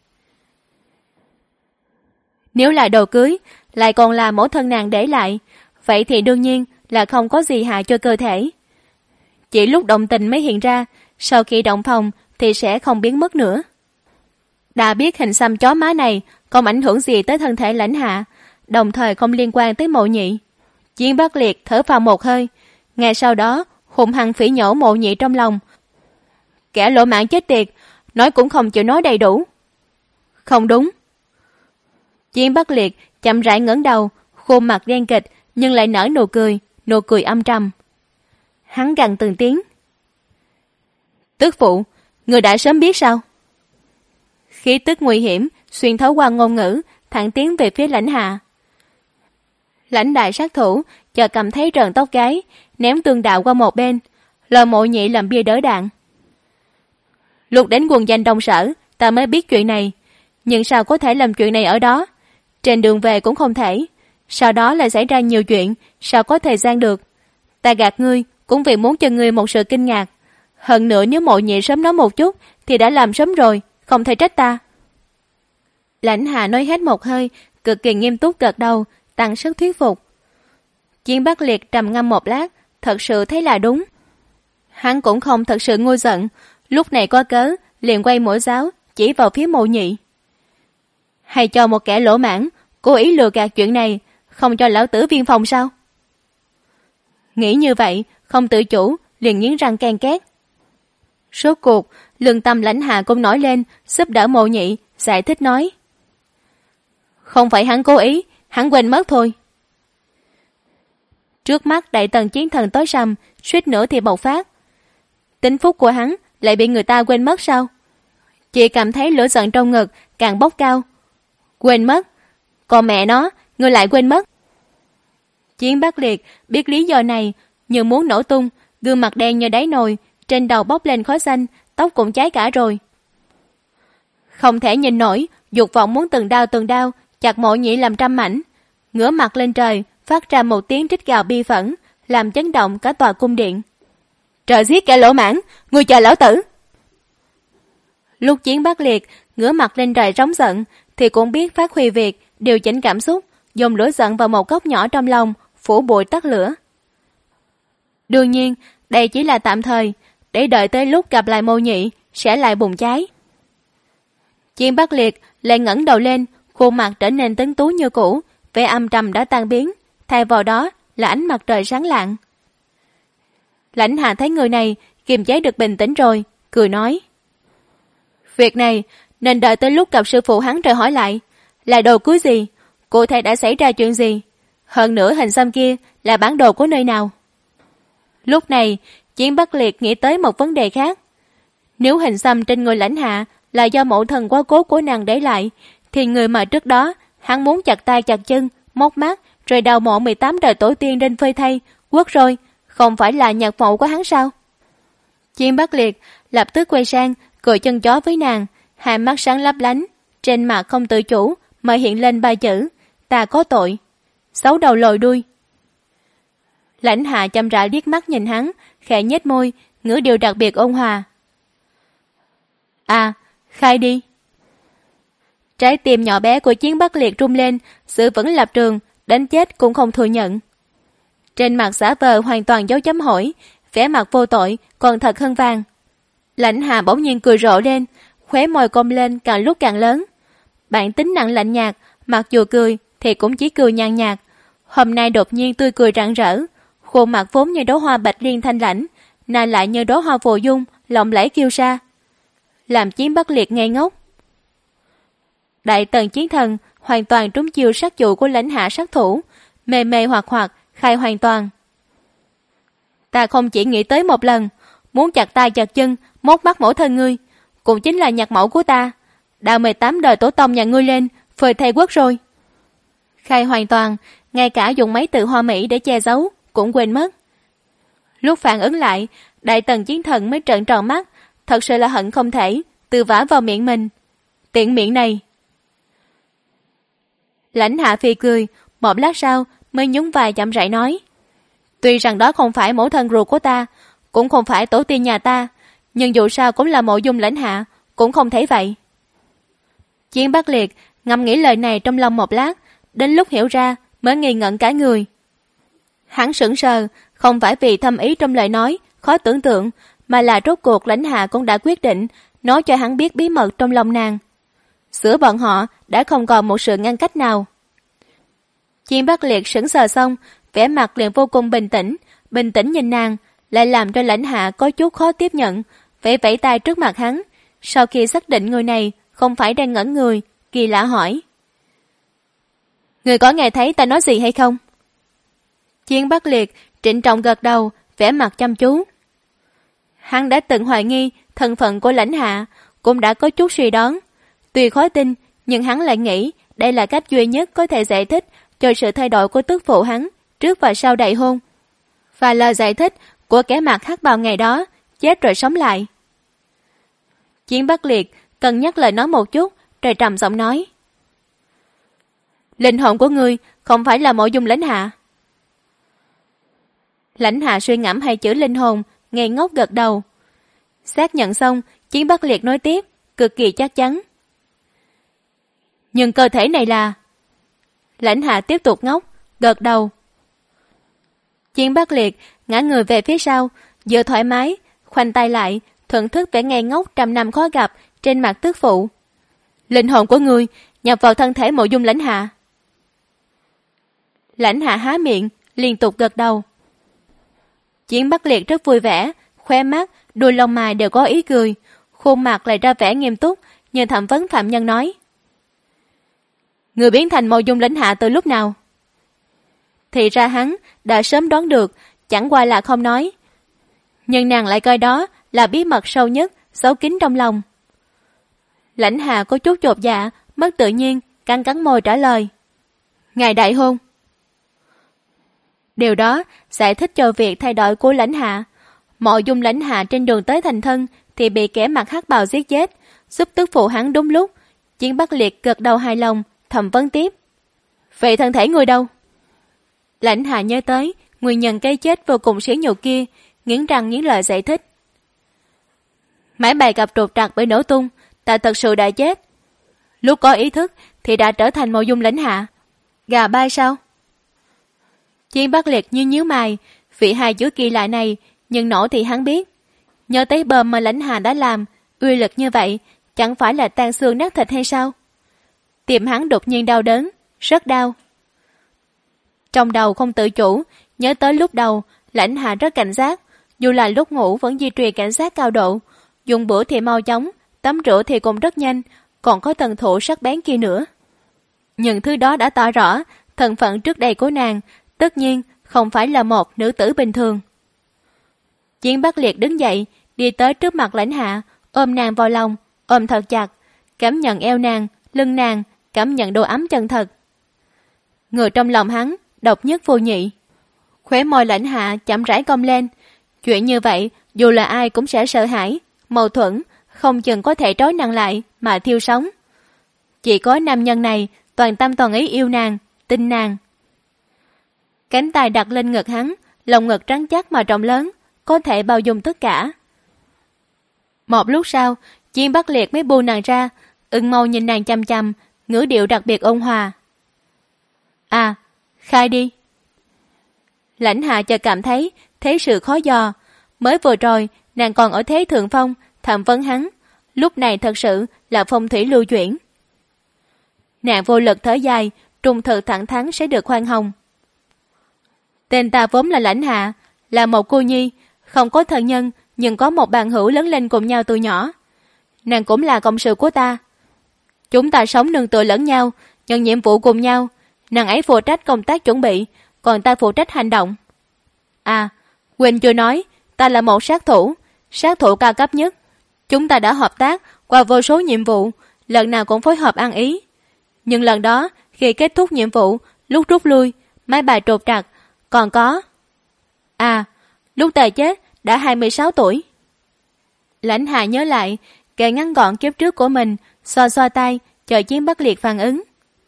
Nếu là đồ cưới, lại còn là mẫu thân nàng để lại, vậy thì đương nhiên là không có gì hại cho cơ thể. Chỉ lúc động tình mới hiện ra, sau khi động phòng thì sẽ không biến mất nữa. Đã biết hình xăm chó má này không ảnh hưởng gì tới thân thể Lãnh Hạ, đồng thời không liên quan tới mộ nhị. Chiến Bắc Liệt thở phào một hơi, ngay sau đó hùng hăng phỉ nhổ mộ nhị trong lòng. Kẻ lỗ mãn chết tiệt, nói cũng không chịu nói đầy đủ. Không đúng. Chiến Bắc Liệt chậm rãi ngẩng đầu, khuôn mặt đen kịch nhưng lại nở nụ cười âm trầm. Hắn gằn từng tiếng: Tức phụ, người đã sớm biết sao? Khí tức nguy hiểm xuyên thấu qua ngôn ngữ, thẳng tiến về phía Lãnh Hạ. Lãnh đại sát thủ chợt cầm thấy trần tóc gái, ném tương đạo qua một bên, lờ mộ nhị làm bia đỡ đạn. Lúc đến quần danh Đông Sở, ta mới biết chuyện này, nhưng sao có thể làm chuyện này ở đó? Trên đường về cũng không thể, sau đó lại xảy ra nhiều chuyện, sao có thời gian được? Ta gạt ngươi cũng vì muốn cho ngươi một sự kinh ngạc. Hơn nữa nếu mộ nhị sớm nói một chút thì đã làm sớm rồi, không thể trách ta. Lãnh Hạ nói hết một hơi, cực kỳ nghiêm túc gật đầu, tăng sức thuyết phục. Chiến Bắc Liệt trầm ngâm một lát, thật sự thấy là đúng. Hắn cũng không thật sự ngu giận, Lúc này có cớ, liền quay mũi giáo, chỉ vào phía Mộ Nhị. Hay cho một kẻ lỗ mãng, cố ý lừa gạt chuyện này, không cho lão tử viên phòng sao? Nghĩ như vậy, không tự chủ, liền nghiến răng ken két. Rốt cuộc, lương tâm Lãnh Hạ cũng nổi lên, giúp đỡ Mộ Nhị, giải thích nói. Không phải hắn cố ý, hắn quên mất thôi. Trước mắt Đại Tần chiến thần tối sầm, suýt nữa thì bộc phát. Tính phúc của hắn lại bị người ta quên mất sao? Chị cảm thấy lửa giận trong ngực càng bốc cao. Quên mất? Còn mẹ nó, ngươi lại quên mất. Chiến Bắc Liệt biết lý do này, như muốn nổ tung, gương mặt đen như đáy nồi, trên đầu bốc lên khói xanh, tóc cũng cháy cả rồi. Không thể nhìn nổi, dục vọng muốn từng đao chặt Mộ Nhị làm trăm mảnh. Ngửa mặt lên trời, phát ra một tiếng rít gào bi phẫn, làm chấn động cả tòa cung điện. Trời giết kẻ lỗ mãng, ngươi chờ lão tử. Lúc Chiến Bắc Liệt ngửa mặt lên trời rống giận, thì cũng biết phát huy việc điều chỉnh cảm xúc, dùng lửa giận vào một góc nhỏ trong lòng, phủ bụi tắt lửa. Đương nhiên, đây chỉ là tạm thời, để đợi tới lúc gặp lại Mộ Nhị sẽ lại bùng cháy. Chiến Bắc Liệt lại ngẩng đầu lên, khuôn mặt trở nên tuấn tú như cũ, vẻ âm trầm đã tan biến, thay vào đó là ánh mặt trời sáng lạng. Lãnh Hạ thấy người này kiềm chế được bình tĩnh rồi, cười nói. Việc này nên đợi tới lúc gặp sư phụ hắn rồi hỏi lại, là đồ cưới gì, cụ thể đã xảy ra chuyện gì, hơn nữa hình xăm kia là bản đồ của nơi nào. Lúc này, Chiến Bắc Liệt nghĩ tới một vấn đề khác. Nếu hình xăm trên người Lãnh Hạ là do mẫu thần quá cố của nàng để lại, thì người mà trước đó hắn muốn chặt tay chặt chân, móc mắt, rồi đào mộ 18 đời tổ tiên trên phơi thay, quất rồi, không phải là nhạc mẫu của hắn sao? Chiến Bắc Liệt lập tức quay sang, cười chân chó với nàng, hai mắt sáng lấp lánh, trên mặt không tự chủ mà hiện lên ba chữ, ta có tội, xấu đầu lồi đuôi. Lãnh Hạ chăm rãi liếc mắt nhìn hắn, khẽ nhếch môi, ngữ điệu đặc biệt ôn hòa. À, khai đi. Trái tim nhỏ bé của Chiến Bắc Liệt rung lên, sự vững lập trường, đến chết cũng không thừa nhận. Trên mặt giả vờ hoàn toàn dấu chấm hỏi, vẻ mặt vô tội còn thật hơn vàng. Lãnh Hạ bỗng nhiên cười rộ lên, khóe môi cong lên càng lúc càng lớn. Bản tính nặng lạnh nhạt, mặc dù cười thì cũng chỉ cười nhàn nhạt. Hôm nay đột nhiên tươi cười rạng rỡ, khuôn mặt vốn như đóa hoa bạch liên thanh lãnh, nay lại như đóa hoa phù dung lộng lẫy kiêu sa, làm Chiến Bắc Liệt ngây ngốc. Đại Tần chiến thần hoàn toàn trúng chiêu sát dụ của Lãnh Hạ sát thủ, mê mê hoặc khai hoàn toàn. Ta không chỉ nghĩ tới một lần, muốn chặt tay chặt chân, móc mắt mẫu thân ngươi, cũng chính là nhạc mẫu của ta, đào 18 đời tổ tông nhà ngươi lên, phơi thay quốc rồi. Khai hoàn toàn, ngay cả dùng mấy từ hoa mỹ để che giấu cũng quên mất. Lúc phản ứng lại, Đại Tần chiến thần mới trợn tròn mắt, thật sự là hận không thể tự vả vào miệng mình. Tiện miệng này. Lãnh Hạ phì cười, một lát sau mới nhún vai chậm rãi nói. Tuy rằng đó không phải mẫu thân ruột của ta, cũng không phải tổ tiên nhà ta, nhưng dù sao cũng là Mộ Dung Lãnh Hạ, cũng không thấy vậy. Chiến Bắc Liệt ngẫm nghĩ lời này trong lòng một lát, đến lúc hiểu ra mới nghi ngẩn cả người. Hắn sững sờ, không phải vì thâm ý trong lời nói khó tưởng tượng, mà là rốt cuộc Lãnh Hạ cũng đã quyết định nói cho hắn biết bí mật trong lòng nàng. Giữa bọn họ đã không còn một sự ngăn cách nào. Chiến Bắc Liệt sững sờ xong, vẻ mặt liền vô cùng bình tĩnh nhìn nàng, lại làm cho Lãnh Hạ có chút khó tiếp nhận, vẫy vẫy tay trước mặt hắn. Sau khi xác định người này không phải đang ngẩn người, kỳ lạ hỏi. Người có nghe thấy ta nói gì hay không? Chiến Bắc Liệt trịnh trọng gật đầu, vẻ mặt chăm chú. Hắn đã từng hoài nghi thân phận của Lãnh Hạ, cũng đã có chút suy đoán. Tuy khó tin, nhưng hắn lại nghĩ đây là cách duy nhất có thể giải thích cho sự thay đổi của tức phụ hắn trước và sau đại hôn, và lời giải thích của kẻ mặc hắc bào ngày đó chết rồi sống lại. Chiến Bắc Liệt cân nhắc lời nói một chút, rồi trầm giọng nói. Linh hồn của ngươi không phải là Mộ Dung Lãnh Hạ. Lãnh Hạ suy ngẫm hai chữ linh hồn, ngây ngốc gật đầu. Xác nhận xong, Chiến Bắc Liệt nói tiếp, cực kỳ chắc chắn. Nhưng cơ thể này là... Lãnh Hạ tiếp tục ngốc, gật đầu. Chiến Bắc Liệt ngã người về phía sau, vừa thoải mái, khoanh tay lại, thưởng thức vẻ ngây ngốc trăm năm khó gặp trên mặt tước phụ. Linh hồn của ngươi nhập vào thân thể Mộ Dung lãnh hạ. Lãnh hạ há miệng, liên tục gật đầu. Chiến Bắc Liệt rất vui vẻ, khóe mắt, đuôi lông mày đều có ý cười, khuôn mặt lại ra vẻ nghiêm túc, như thẩm vấn phạm nhân nói. Người biến thành Mộ Dung lãnh hạ từ lúc nào? Thì ra hắn đã sớm đoán được, chẳng qua là không nói. Nhưng nàng lại coi đó là bí mật sâu nhất, giấu kín trong lòng. Lãnh hạ có chút chột dạ, mất tự nhiên, cắn môi trả lời. Ngày đại hôn. Điều đó giải thích cho việc thay đổi của lãnh hạ. Mộ Dung lãnh hạ trên đường tới thành thân thì bị kẻ mặc hắc bào giết chết, giúp tước phụ hắn đúng lúc. Chiến Bắc Liệt gật đầu hài lòng, thẩm vấn tiếp. Vậy thân thể người đâu? Lãnh hạ nhớ tới nguyên nhân cái chết vô cùng sỉ nhục kia, nghiến răng nghiến lợi giải thích. Máy bay gặp trục trặc bởi nổ tung, ta thật sự đã chết. Lúc có ý thức thì đã trở thành Mộ Dung lãnh hạ. Gà bay sao? Chiến Bắc Liệt như nhíu mày, vì hai chữ kỳ lạ này, nhưng nổ thì hắn biết. Nhớ tới bơm mà lãnh hạ đã làm, uy lực như vậy, chẳng phải là tan xương nát thịt hay sao? Tim hắn đột nhiên đau đớn, rất đau. Trong đầu không tự chủ, nhớ tới lúc đầu, lãnh hạ rất cảnh giác, dù là lúc ngủ vẫn duy trì cảnh giác cao độ, dùng bữa thì mau chóng, tắm rửa thì cũng rất nhanh, còn có tần thủ sắc bén kia nữa. Nhưng thứ đó đã tỏ rõ, thân phận trước đây của nàng, tất nhiên không phải là một nữ tử bình thường. Chiến Bắc Liệt đứng dậy, đi tới trước mặt lãnh hạ, ôm nàng vào lòng, ôm thật chặt, cảm nhận eo nàng, lưng nàng, cảm nhận độ ấm chân thật. Người trong lòng hắn, độc nhất vô nhị. Khóe môi lãnh hạ chậm rãi cong lên. Chuyện như vậy, dù là ai cũng sẽ sợ hãi, mâu thuẫn, không chừng có thể trói nàng lại mà thiêu sống. Chỉ có nam nhân này toàn tâm toàn ý yêu nàng, tin nàng. Cánh tay đặt lên ngực hắn, lồng ngực trắng chắc mà rộng lớn, có thể bao dung tất cả. Một lúc sau, Chiến Bắc Liệt mới buông nàng ra, ưng mâu nhìn nàng chăm chăm, ngữ điệu đặc biệt ôn hòa. À, khai đi. Lãnh hạ chợt cảm thấy thế sự khó dò. Mới vừa rồi, nàng còn ở thế thượng phong, thẩm vấn hắn. Lúc này thật sự là phong thủy lưu chuyển. Nàng vô lực thở dài, trung thực thẳng thắn sẽ được khoan hồng. Tên ta vốn là lãnh hạ, là một cô nhi, không có thân nhân, nhưng có một bạn hữu lớn lên cùng nhau từ nhỏ. Nàng cũng là cộng sự của ta. Chúng ta sống nương tựa lẫn nhau, nhận nhiệm vụ cùng nhau. Nàng ấy phụ trách công tác chuẩn bị, còn ta phụ trách hành động. À, quên chưa nói, ta là một sát thủ cao cấp nhất. Chúng ta đã hợp tác qua vô số nhiệm vụ, lần nào cũng phối hợp ăn ý. Nhưng lần đó, khi kết thúc nhiệm vụ, lúc rút lui, máy bay trục trặc, còn có... À, lúc ta chết đã 26 tuổi. Lãnh hạ nhớ lại, kể ngắn gọn kiếp trước của mình, xoa xoa tay, chờ Chiến Bắc Liệt phản ứng.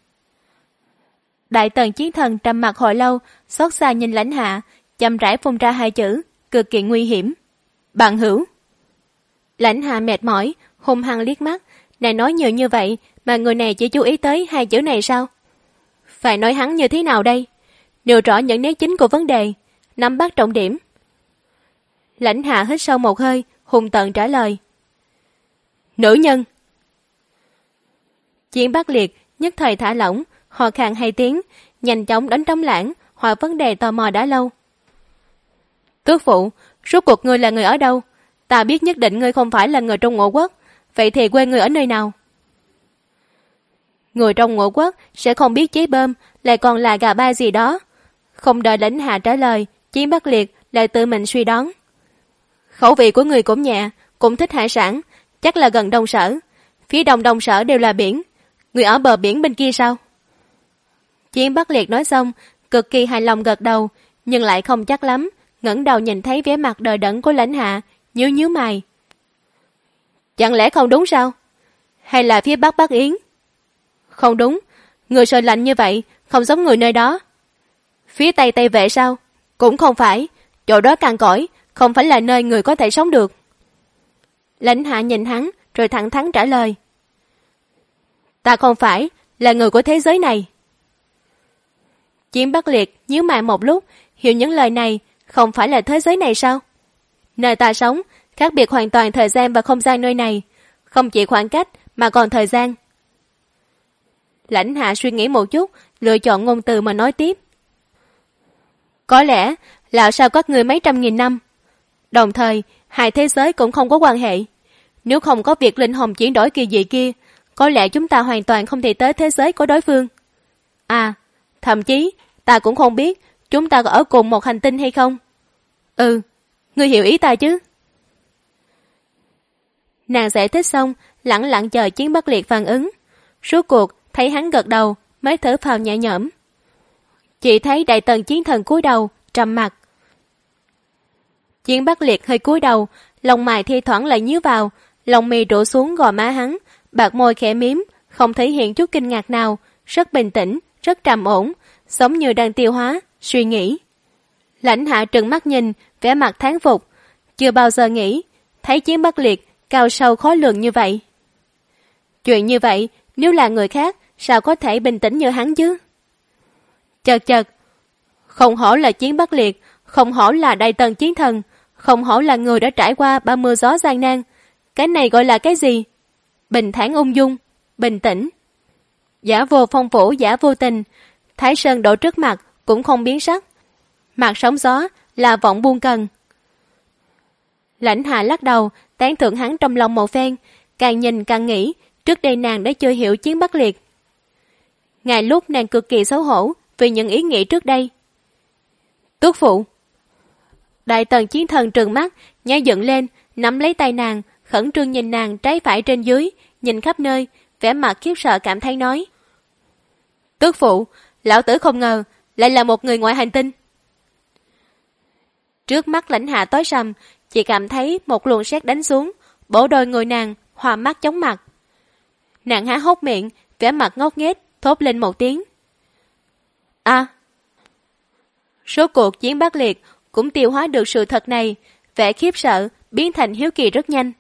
Đại tần chiến thần trầm mặt hồi lâu, xót xa nhìn lãnh hạ, chậm rãi phun ra hai chữ, cực kỳ nguy hiểm. Bạn hữu. Lãnh hạ mệt mỏi, hung hăng liếc mắt, này nói nhiều như vậy, mà người này chỉ chú ý tới hai chữ này sao? Phải nói hắn như thế nào đây? Nêu rõ những nét chính của vấn đề, nắm bắt trọng điểm. Lãnh hạ hít sâu một hơi, hùng tợn trả lời. Nữ nhân. Chiến Bắc Liệt nhất thời thả lỏng, hò khàn hai tiếng, nhanh chóng đánh trống lãng, hỏi vấn đề tò mò đã lâu. Tước phụ, rốt cuộc ngươi là người ở đâu? Ta biết nhất định ngươi không phải là người trong Ngũ Quốc, vậy thì quê ngươi ở nơi nào? Người trong Ngũ Quốc sẽ không biết chế bơm, lại còn là gà ba gì đó. Không đợi lãnh hạ trả lời, Chiến Bắc Liệt lại tự mình suy đoán. Khẩu vị của người cũng nhẹ, cũng thích hải sản, chắc là gần Đông Sở. Phía đông Đông Sở đều là biển, người ở bờ biển bên kia sao? Chiến Bắc Liệt nói xong, cực kỳ hài lòng gật đầu, nhưng lại không chắc lắm, ngẩng đầu nhìn thấy vẻ mặt đờ đẫn của lãnh hạ, nhíu nhíu mày. Chẳng lẽ không đúng sao? Hay là phía Bắc Bắc Yến? Không đúng, người trời lạnh như vậy, không giống người nơi đó. Phía Tây Tây Vệ sao? Cũng không phải, chỗ đó cằn cỗi, không phải là nơi người có thể sống được. Lãnh hạ nhìn hắn, rồi thẳng thắn trả lời. Ta không phải là người của thế giới này. Chiến Bắc Liệt nhíu mày một lúc, hiểu những lời này không phải là thế giới này sao? Nơi ta sống, khác biệt hoàn toàn thời gian và không gian nơi này, không chỉ khoảng cách mà còn thời gian. Lãnh Hạ suy nghĩ một chút, lựa chọn ngôn từ mà nói tiếp. Có lẽ là sau các ngươi mấy trăm nghìn năm, đồng thời hai thế giới cũng không có quan hệ. Nếu không có việc linh hồn chuyển đổi kỳ dị kia, có lẽ chúng ta hoàn toàn không thể tới thế giới của đối phương. À, thậm chí ta cũng không biết chúng ta có ở cùng một hành tinh hay không. Ừ, ngươi hiểu ý ta chứ? Nàng giải thích xong, lẳng lặng chờ Chiến Bắc Liệt phản ứng. Rốt cuộc thấy hắn gật đầu, mới thở phào nhẹ nhõm. Chỉ thấy Đại Tần Chiến Thần cúi đầu, trầm mặt. Chiến Bắc Liệt hơi cúi đầu, lông mày thi thoảng lại nhíu vào, lông mi đổ xuống gò má hắn, bạc môi khẽ mím, không thể hiện chút kinh ngạc nào, rất bình tĩnh, rất trầm ổn, giống như đang tiêu hóa, suy nghĩ. Lãnh Hạ trừng mắt nhìn, vẻ mặt thán phục, chưa bao giờ nghĩ thấy Chiến Bắc Liệt cao sâu khó lường như vậy. Chuyện như vậy, nếu là người khác, sao có thể bình tĩnh như hắn chứ? Chật chật, không hổ là Chiến Bắc Liệt, không hổ là Đại Tần Chiến Thần, không hổ là người đã trải qua 30 gió gian nan. Cái này gọi là cái gì? Bình thản ung dung, bình tĩnh. Giả vô phong phủ, giả vô tình, Thái Sơn đổ trước mặt cũng không biến sắc. Mặt sóng gió là vọng buông cần. Lãnh Hạ lắc đầu, tán thưởng hắn trong lòng một phen, càng nhìn càng nghĩ, trước đây nàng đã chưa hiểu Chiến Bắc Liệt. Ngay lúc nàng cực kỳ xấu hổ vì những ý nghĩ trước đây. Tước phụ. Đại Tần Chiến Thần trừng mắt, nhảy dựng lên, nắm lấy tay nàng, khẩn trương nhìn nàng trái phải trên dưới, nhìn khắp nơi, vẻ mặt khiếp sợ cảm thấy nói. Tước phụ, lão tử không ngờ, lại là một người ngoại hành tinh. Trước mắt Lãnh Hạ tối sầm, chỉ cảm thấy một luồng sét đánh xuống, bổ đôi người nàng, hoa mắt chóng mặt. Nàng há hốc miệng, vẻ mặt ngốc nghếch, thốt lên một tiếng. À! Số cuộc Chiến Bắc Liệt cũng tiêu hóa được sự thật này, vẻ khiếp sợ biến thành hiếu kỳ rất nhanh.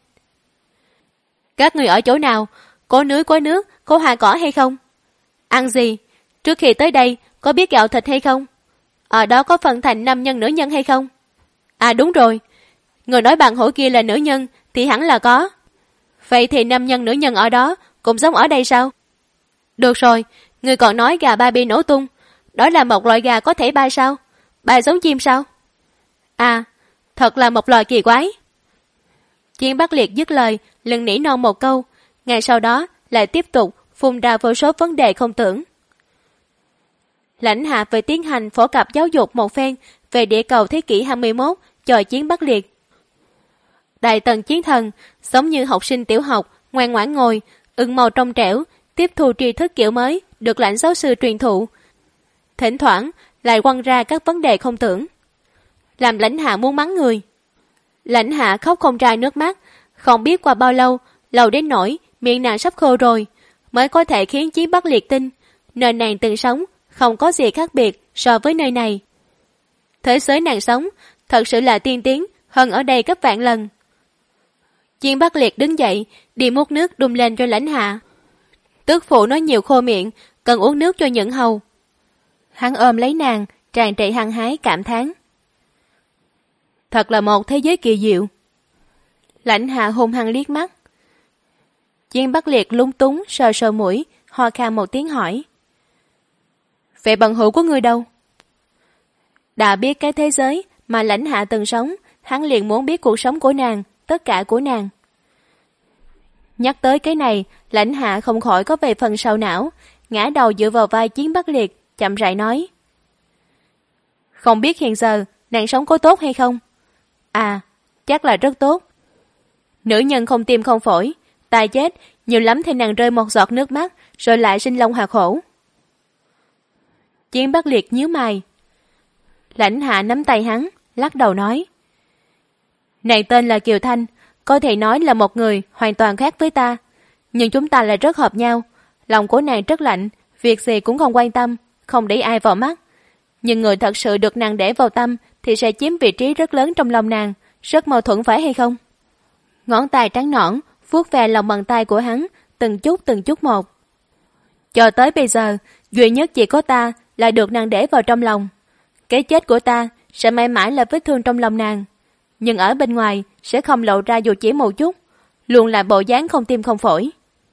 Các người ở chỗ nào? Có núi có nước, có hoa cỏ hay không? Ăn gì? Trước khi tới đây, có biết gạo thịt hay không? Ở đó có phân thành nam nhân nữ nhân hay không? À đúng rồi, người nói bạn hữu kia là nữ nhân thì hẳn là có. Vậy thì nam nhân nữ nhân ở đó cũng giống ở đây sao? Được rồi, người còn nói gà ba bi nổ tung. Đó là một loại gà có thể bay sao? Bay giống chim sao? À, thật là một loài kỳ quái. Chiến Bắc Liệt dứt lời, lần nỉ non một câu, ngay sau đó lại tiếp tục phun ra vô số vấn đề không tưởng. Lãnh Hạ về tiến hành phổ cập giáo dục một phen về địa cầu thế kỷ 21 cho Chiến Bắc Liệt. Đại Tần Chiến Thần giống như học sinh tiểu học, ngoan ngoãn ngồi, ưng màu trong trẻo, tiếp thu tri thức kiểu mới được lãnh giáo sư truyền thụ. Thỉnh thoảng lại quăng ra các vấn đề không tưởng, làm Lãnh Hạ muốn mắng người. Lãnh Hạ khóc không ra nước mắt, không biết qua bao lâu, lâu đến nỗi miệng nàng sắp khô rồi, mới có thể khiến Chiến Bắc Liệt tin nơi nàng từng sống không có gì khác biệt so với nơi này. Thế giới nàng sống thật sự là tiên tiến hơn ở đây gấp vạn lần. Chiến Bắc Liệt đứng dậy, đi múc nước đun lên cho Lãnh Hạ. Tước phụ nói nhiều khô miệng, cần uống nước cho Nhẫn Hầu. Hắn ôm lấy nàng, tràn trề hăng hái cảm thán. Thật là một thế giới kỳ diệu. Lãnh Hạ hung hăng liếc mắt. Chiến Bắc Liệt lúng túng sờ sờ mũi, ho khan một tiếng hỏi. Vậy bằng hữu của ngươi đâu? Đã biết cái thế giới mà Lãnh Hạ từng sống, hắn liền muốn biết cuộc sống của nàng, tất cả của nàng. Nhắc tới cái này, Lãnh Hạ không khỏi có về phần sầu não, ngã đầu dựa vào vai Chiến Bắc Liệt, chậm rãi nói. Không biết hiện giờ nàng sống có tốt hay không? À, chắc là rất tốt. Nữ nhân không tim không phổi, tai chết, nhiều lắm thì nàng rơi một giọt nước mắt, rồi lại sinh long hoạt hổ. Chiến Bắc Liệt nhíu mày. Lãnh Hạ nắm tay hắn, lắc đầu nói. Nàng tên là Kiều Thanh, có thể nói là một người hoàn toàn khác với ta, nhưng chúng ta lại rất hợp nhau. Lòng của nàng rất lạnh, việc gì cũng không quan tâm, không để ai vào mắt. Nhưng người thật sự được nàng để vào tâm thì sẽ chiếm vị trí rất lớn trong lòng nàng, rất mâu thuẫn phải hay không? Ngón tay trắng nõn vuốt về lòng bàn tay của hắn, từng chút một. Cho tới bây giờ, duy nhất chỉ có ta là được nàng để vào trong lòng. Cái chết của ta sẽ mãi mãi là vết thương trong lòng nàng. nhưng ở bên ngoài sẽ không lộ ra dù chỉ một chút, luôn là bộ dáng không tim không phổi.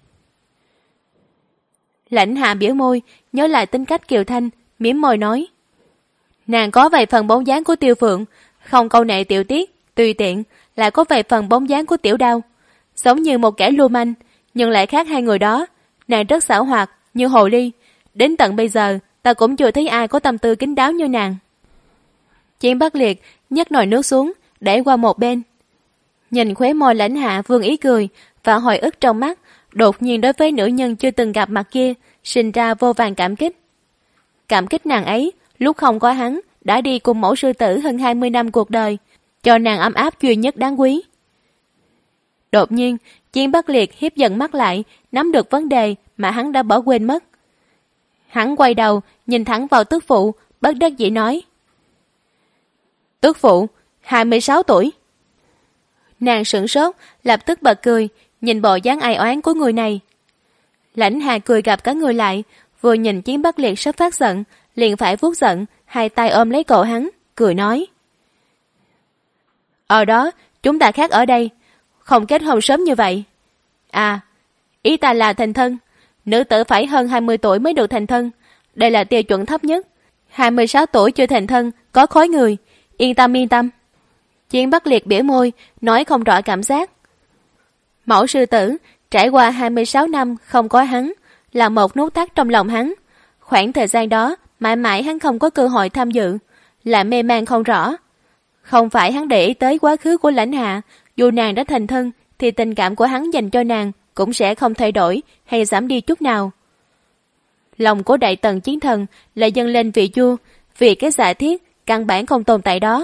Lãnh Hạ biểu môi, nhớ lại tính cách Kiều Thanh, mỉm môi nói. Nàng có vài phần bóng dáng của Tiêu Phượng, không câu nệ tiểu tiết, tùy tiện, lại có vài phần bóng dáng của Tiểu Đao. Giống như một kẻ lưu manh, nhưng lại khác hai người đó. Nàng rất xảo hoạt, như hồ ly. Đến tận bây giờ, ta cũng chưa thấy ai có tâm tư kín đáo như nàng. Chiến Bắc Liệt nhấc nồi nước xuống, để qua một bên. Nhìn khóe môi Lãnh Hạ vương ý cười và hồi ức trong mắt, đột nhiên đối với nữ nhân chưa từng gặp mặt kia, sinh ra vô vàn cảm kích. Cảm kích nàng ấy, lúc không có hắn, đã đi cùng mẫu sư tử hơn 20 năm cuộc đời, cho nàng ấm áp duy nhất đáng quý. Đột nhiên, Chiến Bắc Liệt hiếp dần mắt lại, nắm được vấn đề mà hắn đã bỏ quên mất. Hắn quay đầu, nhìn thẳng vào tước phụ, bất đắc dĩ nói. Tước phụ, 26 tuổi. Nàng sửng sốt, lập tức bật cười, nhìn bộ dáng ai oán của người này. Lãnh Hà cười gặp cả người lại, vừa nhìn Chiến Bắc Liệt sắp phát giận, liền phải vuốt giận, hai tay ôm lấy cổ hắn, cười nói. Ở đó, chúng ta khác ở đây, không kết hôn sớm như vậy. À, ý ta là thành thân, nữ tử phải hơn 20 tuổi mới được thành thân, đây là tiêu chuẩn thấp nhất. 26 tuổi chưa thành thân, có khối người, yên tâm yên tâm. Chiến Bắc Liệt biểu môi, nói không rõ cảm giác. Mẫu sư tử, trải qua 26 năm không có hắn, là một nút thắt trong lòng hắn. Khoảng thời gian đó, mãi mãi hắn không có cơ hội tham dự, là mê man không rõ. Không phải hắn để ý tới quá khứ của Lãnh Hạ, dù nàng đã thành thân, thì tình cảm của hắn dành cho nàng cũng sẽ không thay đổi hay giảm đi chút nào. Lòng của Đại Tần Chiến Thần là dâng lên vị vua, vì cái giả thiết căn bản không tồn tại đó.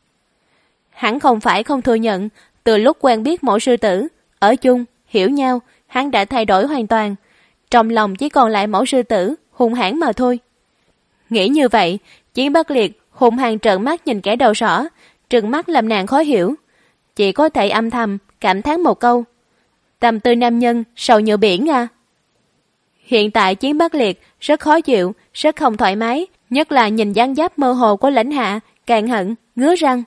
Hắn không phải không thừa nhận, từ lúc quen biết mẫu sư tử, ở chung, hiểu nhau, hắn đã thay đổi hoàn toàn. Trong lòng chỉ còn lại mẫu sư tử, hung hãn mà thôi. Nghĩ như vậy, Chiến Bắc Liệt hung hăng trợn mắt nhìn kẻ đầu sỏ, trừng mắt làm nàng khó hiểu. Chỉ có thể âm thầm, cảm thán một câu. Tâm tư nam nhân, sầu như biển à. Hiện tại Chiến Bắc Liệt rất khó chịu, rất không thoải mái, nhất là nhìn dáng dấp mơ hồ của Lãnh Hạ, càng hận, ngứa răng.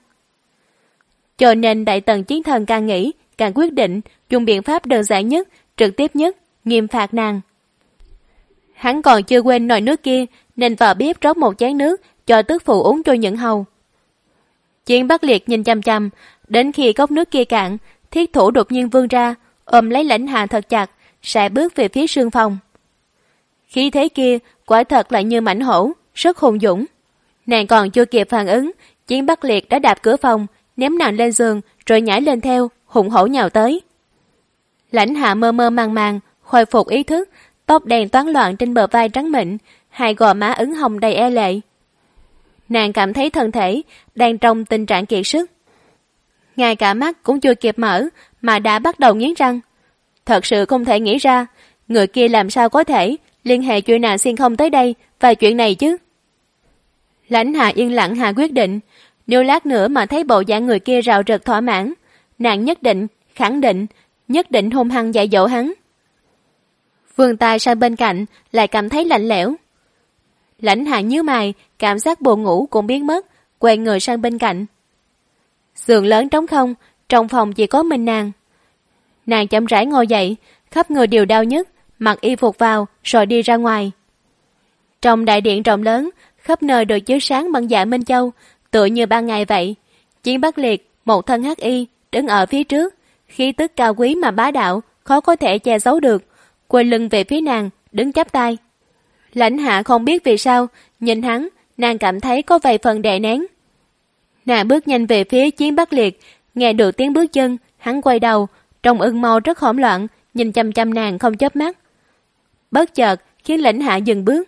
Cho nên Đại Tần Chiến Thần càng nghĩ, càng quyết định dùng biện pháp đơn giản nhất, trực tiếp nhất, nghiêm phạt nàng. Hắn còn chưa quên nồi nước kia, nên vào bếp rót một chén nước cho tước phụ uống cho những hầu. Chiến Bắc Liệt nhìn chăm chăm, đến khi cốc nước kia cạn, thiết thủ đột nhiên vươn ra, ôm lấy Lãnh Hạ thật chặt, sải bước về phía sương phòng. Khí thế kia quả thật lại như mãnh hổ, rất hùng dũng. Nàng còn chưa kịp phản ứng, Chiến Bắc Liệt đã đạp cửa phòng, ném nàng lên giường, rồi nhảy lên theo, hùng hổ nhào tới. Lãnh Hạ mơ mơ màng màng, khôi phục ý thức, tóc đen toán loạn trên bờ vai trắng mịn, hai gò má ửng hồng đầy e lệ. Nàng cảm thấy thân thể đang trong tình trạng kiệt sức. Ngay cả mắt cũng chưa kịp mở mà đã bắt đầu nghiến răng. Thật sự không thể nghĩ ra, người kia làm sao có thể liên hệ chuyện nàng xuyên không tới đây và chuyện này chứ. Lãnh Hạ yên lặng hạ quyết định, nếu lát nữa mà thấy bộ dạng người kia rạo rực thỏa mãn, nàng nhất định, khẳng định, nhất định hung hăng dạy dỗ hắn. Vươn tay sang bên cạnh, lại cảm thấy lạnh lẽo. Lãnh Hạ nhíu mày, cảm giác buồn ngủ cũng biến mất, quay người sang bên cạnh. Giường lớn trống không, trong phòng chỉ có mình nàng. Nàng chậm rãi ngồi dậy, khắp người đều đau nhức, mặc y phục vào, rồi đi ra ngoài. Trong đại điện rộng lớn, khắp nơi đều chiếu sáng bằng dạ minh châu, tựa như ban ngày vậy. Chiến Bắc Liệt, một thân hắc y, đứng ở phía trước, khí tức cao quý mà bá đạo, khó có thể che giấu được, quay lưng về phía nàng, đứng chắp tay. Lãnh Hạ không biết vì sao, nhìn hắn, nàng cảm thấy có vài phần đè nén. Nàng bước nhanh về phía Chiến Bắc Liệt, nghe được tiếng bước chân, hắn quay đầu, trong ưng mâu rất hỗn loạn, nhìn chăm chăm nàng không chớp mắt. Bất chợt khiến Lãnh Hạ dừng bước.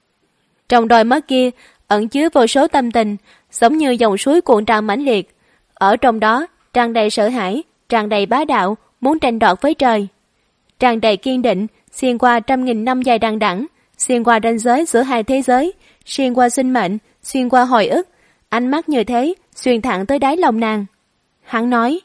Trong đôi mắt kia ẩn chứa vô số tâm tình, giống như dòng suối cuộn trào mãnh liệt. Ở trong đó tràn đầy sợ hãi, tràn đầy bá đạo, muốn tranh đoạt với trời. Tràn đầy kiên định, xuyên qua 100.000 năm dài đằng đẵng, xuyên qua ranh giới giữa hai thế giới, xuyên qua sinh mệnh, xuyên qua hồi ức. Ánh mắt như thế xuyên thẳng tới đáy lòng nàng. Hắn nói: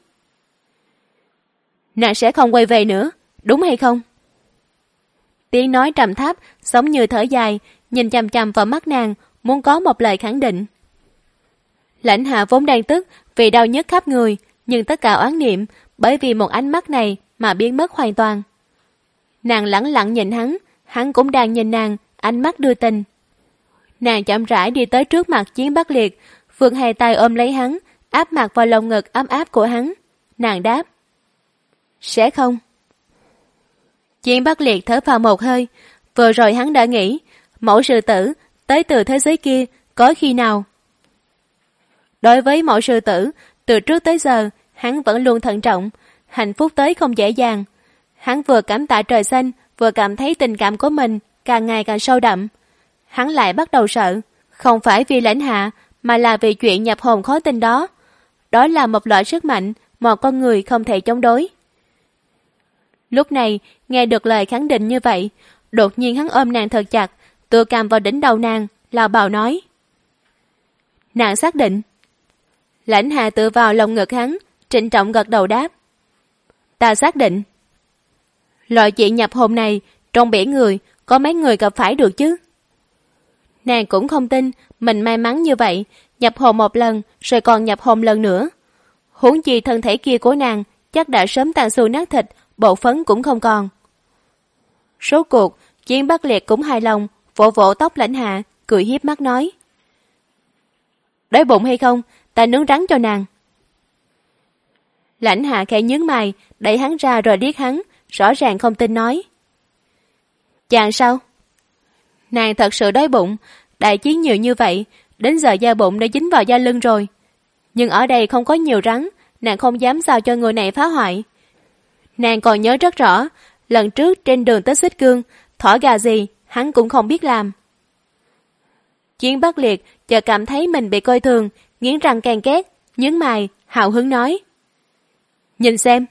nàng sẽ không quay về nữa, đúng hay không? Tiếng nói trầm thấp, giống như thở dài, nhìn chằm chằm vào mắt nàng, muốn có một lời khẳng định. Lãnh Hạ vốn đang tức, vì đau nhức khắp người, nhưng tất cả oán niệm bởi vì một ánh mắt này mà biến mất hoàn toàn. Nàng lẳng lặng nhìn hắn cũng đang nhìn nàng, ánh mắt đưa tình. Nàng chậm rãi đi tới trước mặt Chiến Bắc Liệt, vươn hai tay ôm lấy hắn, áp mặt vào lồng ngực ấm áp của hắn. Nàng đáp: sẽ không. Chiến Bắc Liệt thở vào một hơi. Vừa rồi hắn đã nghĩ mẫu sư tử tới từ thế giới kia có khi nào. Đối với mẫu sư tử, từ trước tới giờ hắn vẫn luôn thận trọng. Hạnh phúc tới không dễ dàng. Hắn vừa cảm tạ trời xanh, vừa cảm thấy tình cảm của mình càng ngày càng sâu đậm. Hắn lại bắt đầu sợ, không phải vì Lãnh Hạ, mà là vì chuyện nhập hồn khó tin đó. Đó là một loại sức mạnh mà con người không thể chống đối. Lúc này, nghe được lời khẳng định như vậy, đột nhiên hắn ôm nàng thật chặt, tựa cằm vào đỉnh đầu nàng, lào bào nói: nàng xác định. Lãnh Hạ tựa vào lồng ngực hắn, trịnh trọng gật đầu đáp: ta xác định. Loại chuyện nhập hồn này, trong biển người, có mấy người gặp phải được chứ? Nàng cũng không tin mình may mắn như vậy, nhập hồn một lần rồi còn nhập hồn lần nữa. Huống chi thân thể kia của nàng chắc đã sớm tàn xu nát thịt, bộ phấn cũng không còn. Số cuộc, Chiến Bắc Liệt cũng hài lòng, vỗ vỗ tóc Lãnh Hạ, cười hiếp mắt nói: đói bụng hay không, ta nướng rắn cho nàng. Lãnh Hạ khẽ nhướng mày, đẩy hắn ra rồi liếc hắn, rõ ràng không tin nói: chàng sao? Nàng thật sự đói bụng, đại chiến nhiều như vậy, đến giờ da bụng đã dính vào da lưng rồi. Nhưng ở đây không có nhiều rắn, nàng không dám giao cho người này phá hoại. Nàng còn nhớ rất rõ, lần trước trên đường tới Xích Cương, thỏ gà gì, hắn cũng không biết làm. Chiến Bắc Liệt chợt cảm thấy mình bị coi thường, nghiến răng ken két, nhướng mày, hào hứng nói: nhìn xem.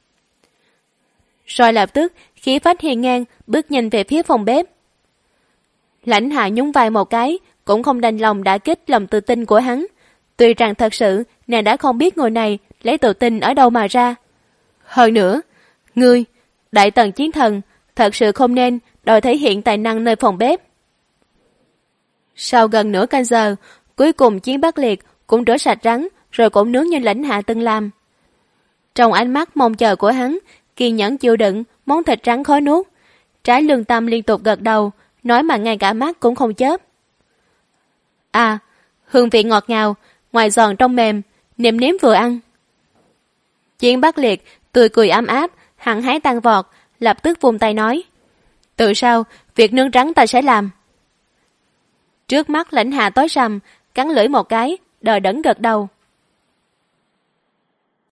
Rồi lập tức khí phách hiên ngang bước nhanh về phía phòng bếp. Lãnh Hạ nhún vai một cái, cũng không đành lòng đả kích lòng tự tin của hắn. Tuy rằng thật sự nàng đã không biết người này lấy tự tin ở đâu mà ra. Hơn nữa, ngươi, Đại Tần Chiến Thần, thật sự không nên đòi thể hiện tài năng nơi phòng bếp. Sau gần nửa canh giờ, cuối cùng Chiến Bắc Liệt cũng rửa sạch rắn, rồi cũng nướng như Lãnh Hạ từng làm. Trong ánh mắt mong chờ của hắn, kiên nhẫn chịu đựng món thịt rắn khó nuốt. Trái lương tâm liên tục gật đầu, nói mà ngay cả mắt cũng không chớp. À, hương vị ngọt ngào, ngoài giòn trong mềm, nêm nếm vừa ăn. Chiến Bắc Liệt tươi cười ấm áp, hăng hái tăng vọt, lập tức vung tay nói: từ sau, việc nướng rắn ta sẽ làm. Trước mắt Lãnh Hạ tối sầm, cắn lưỡi một cái, đờ đẫn gật đầu.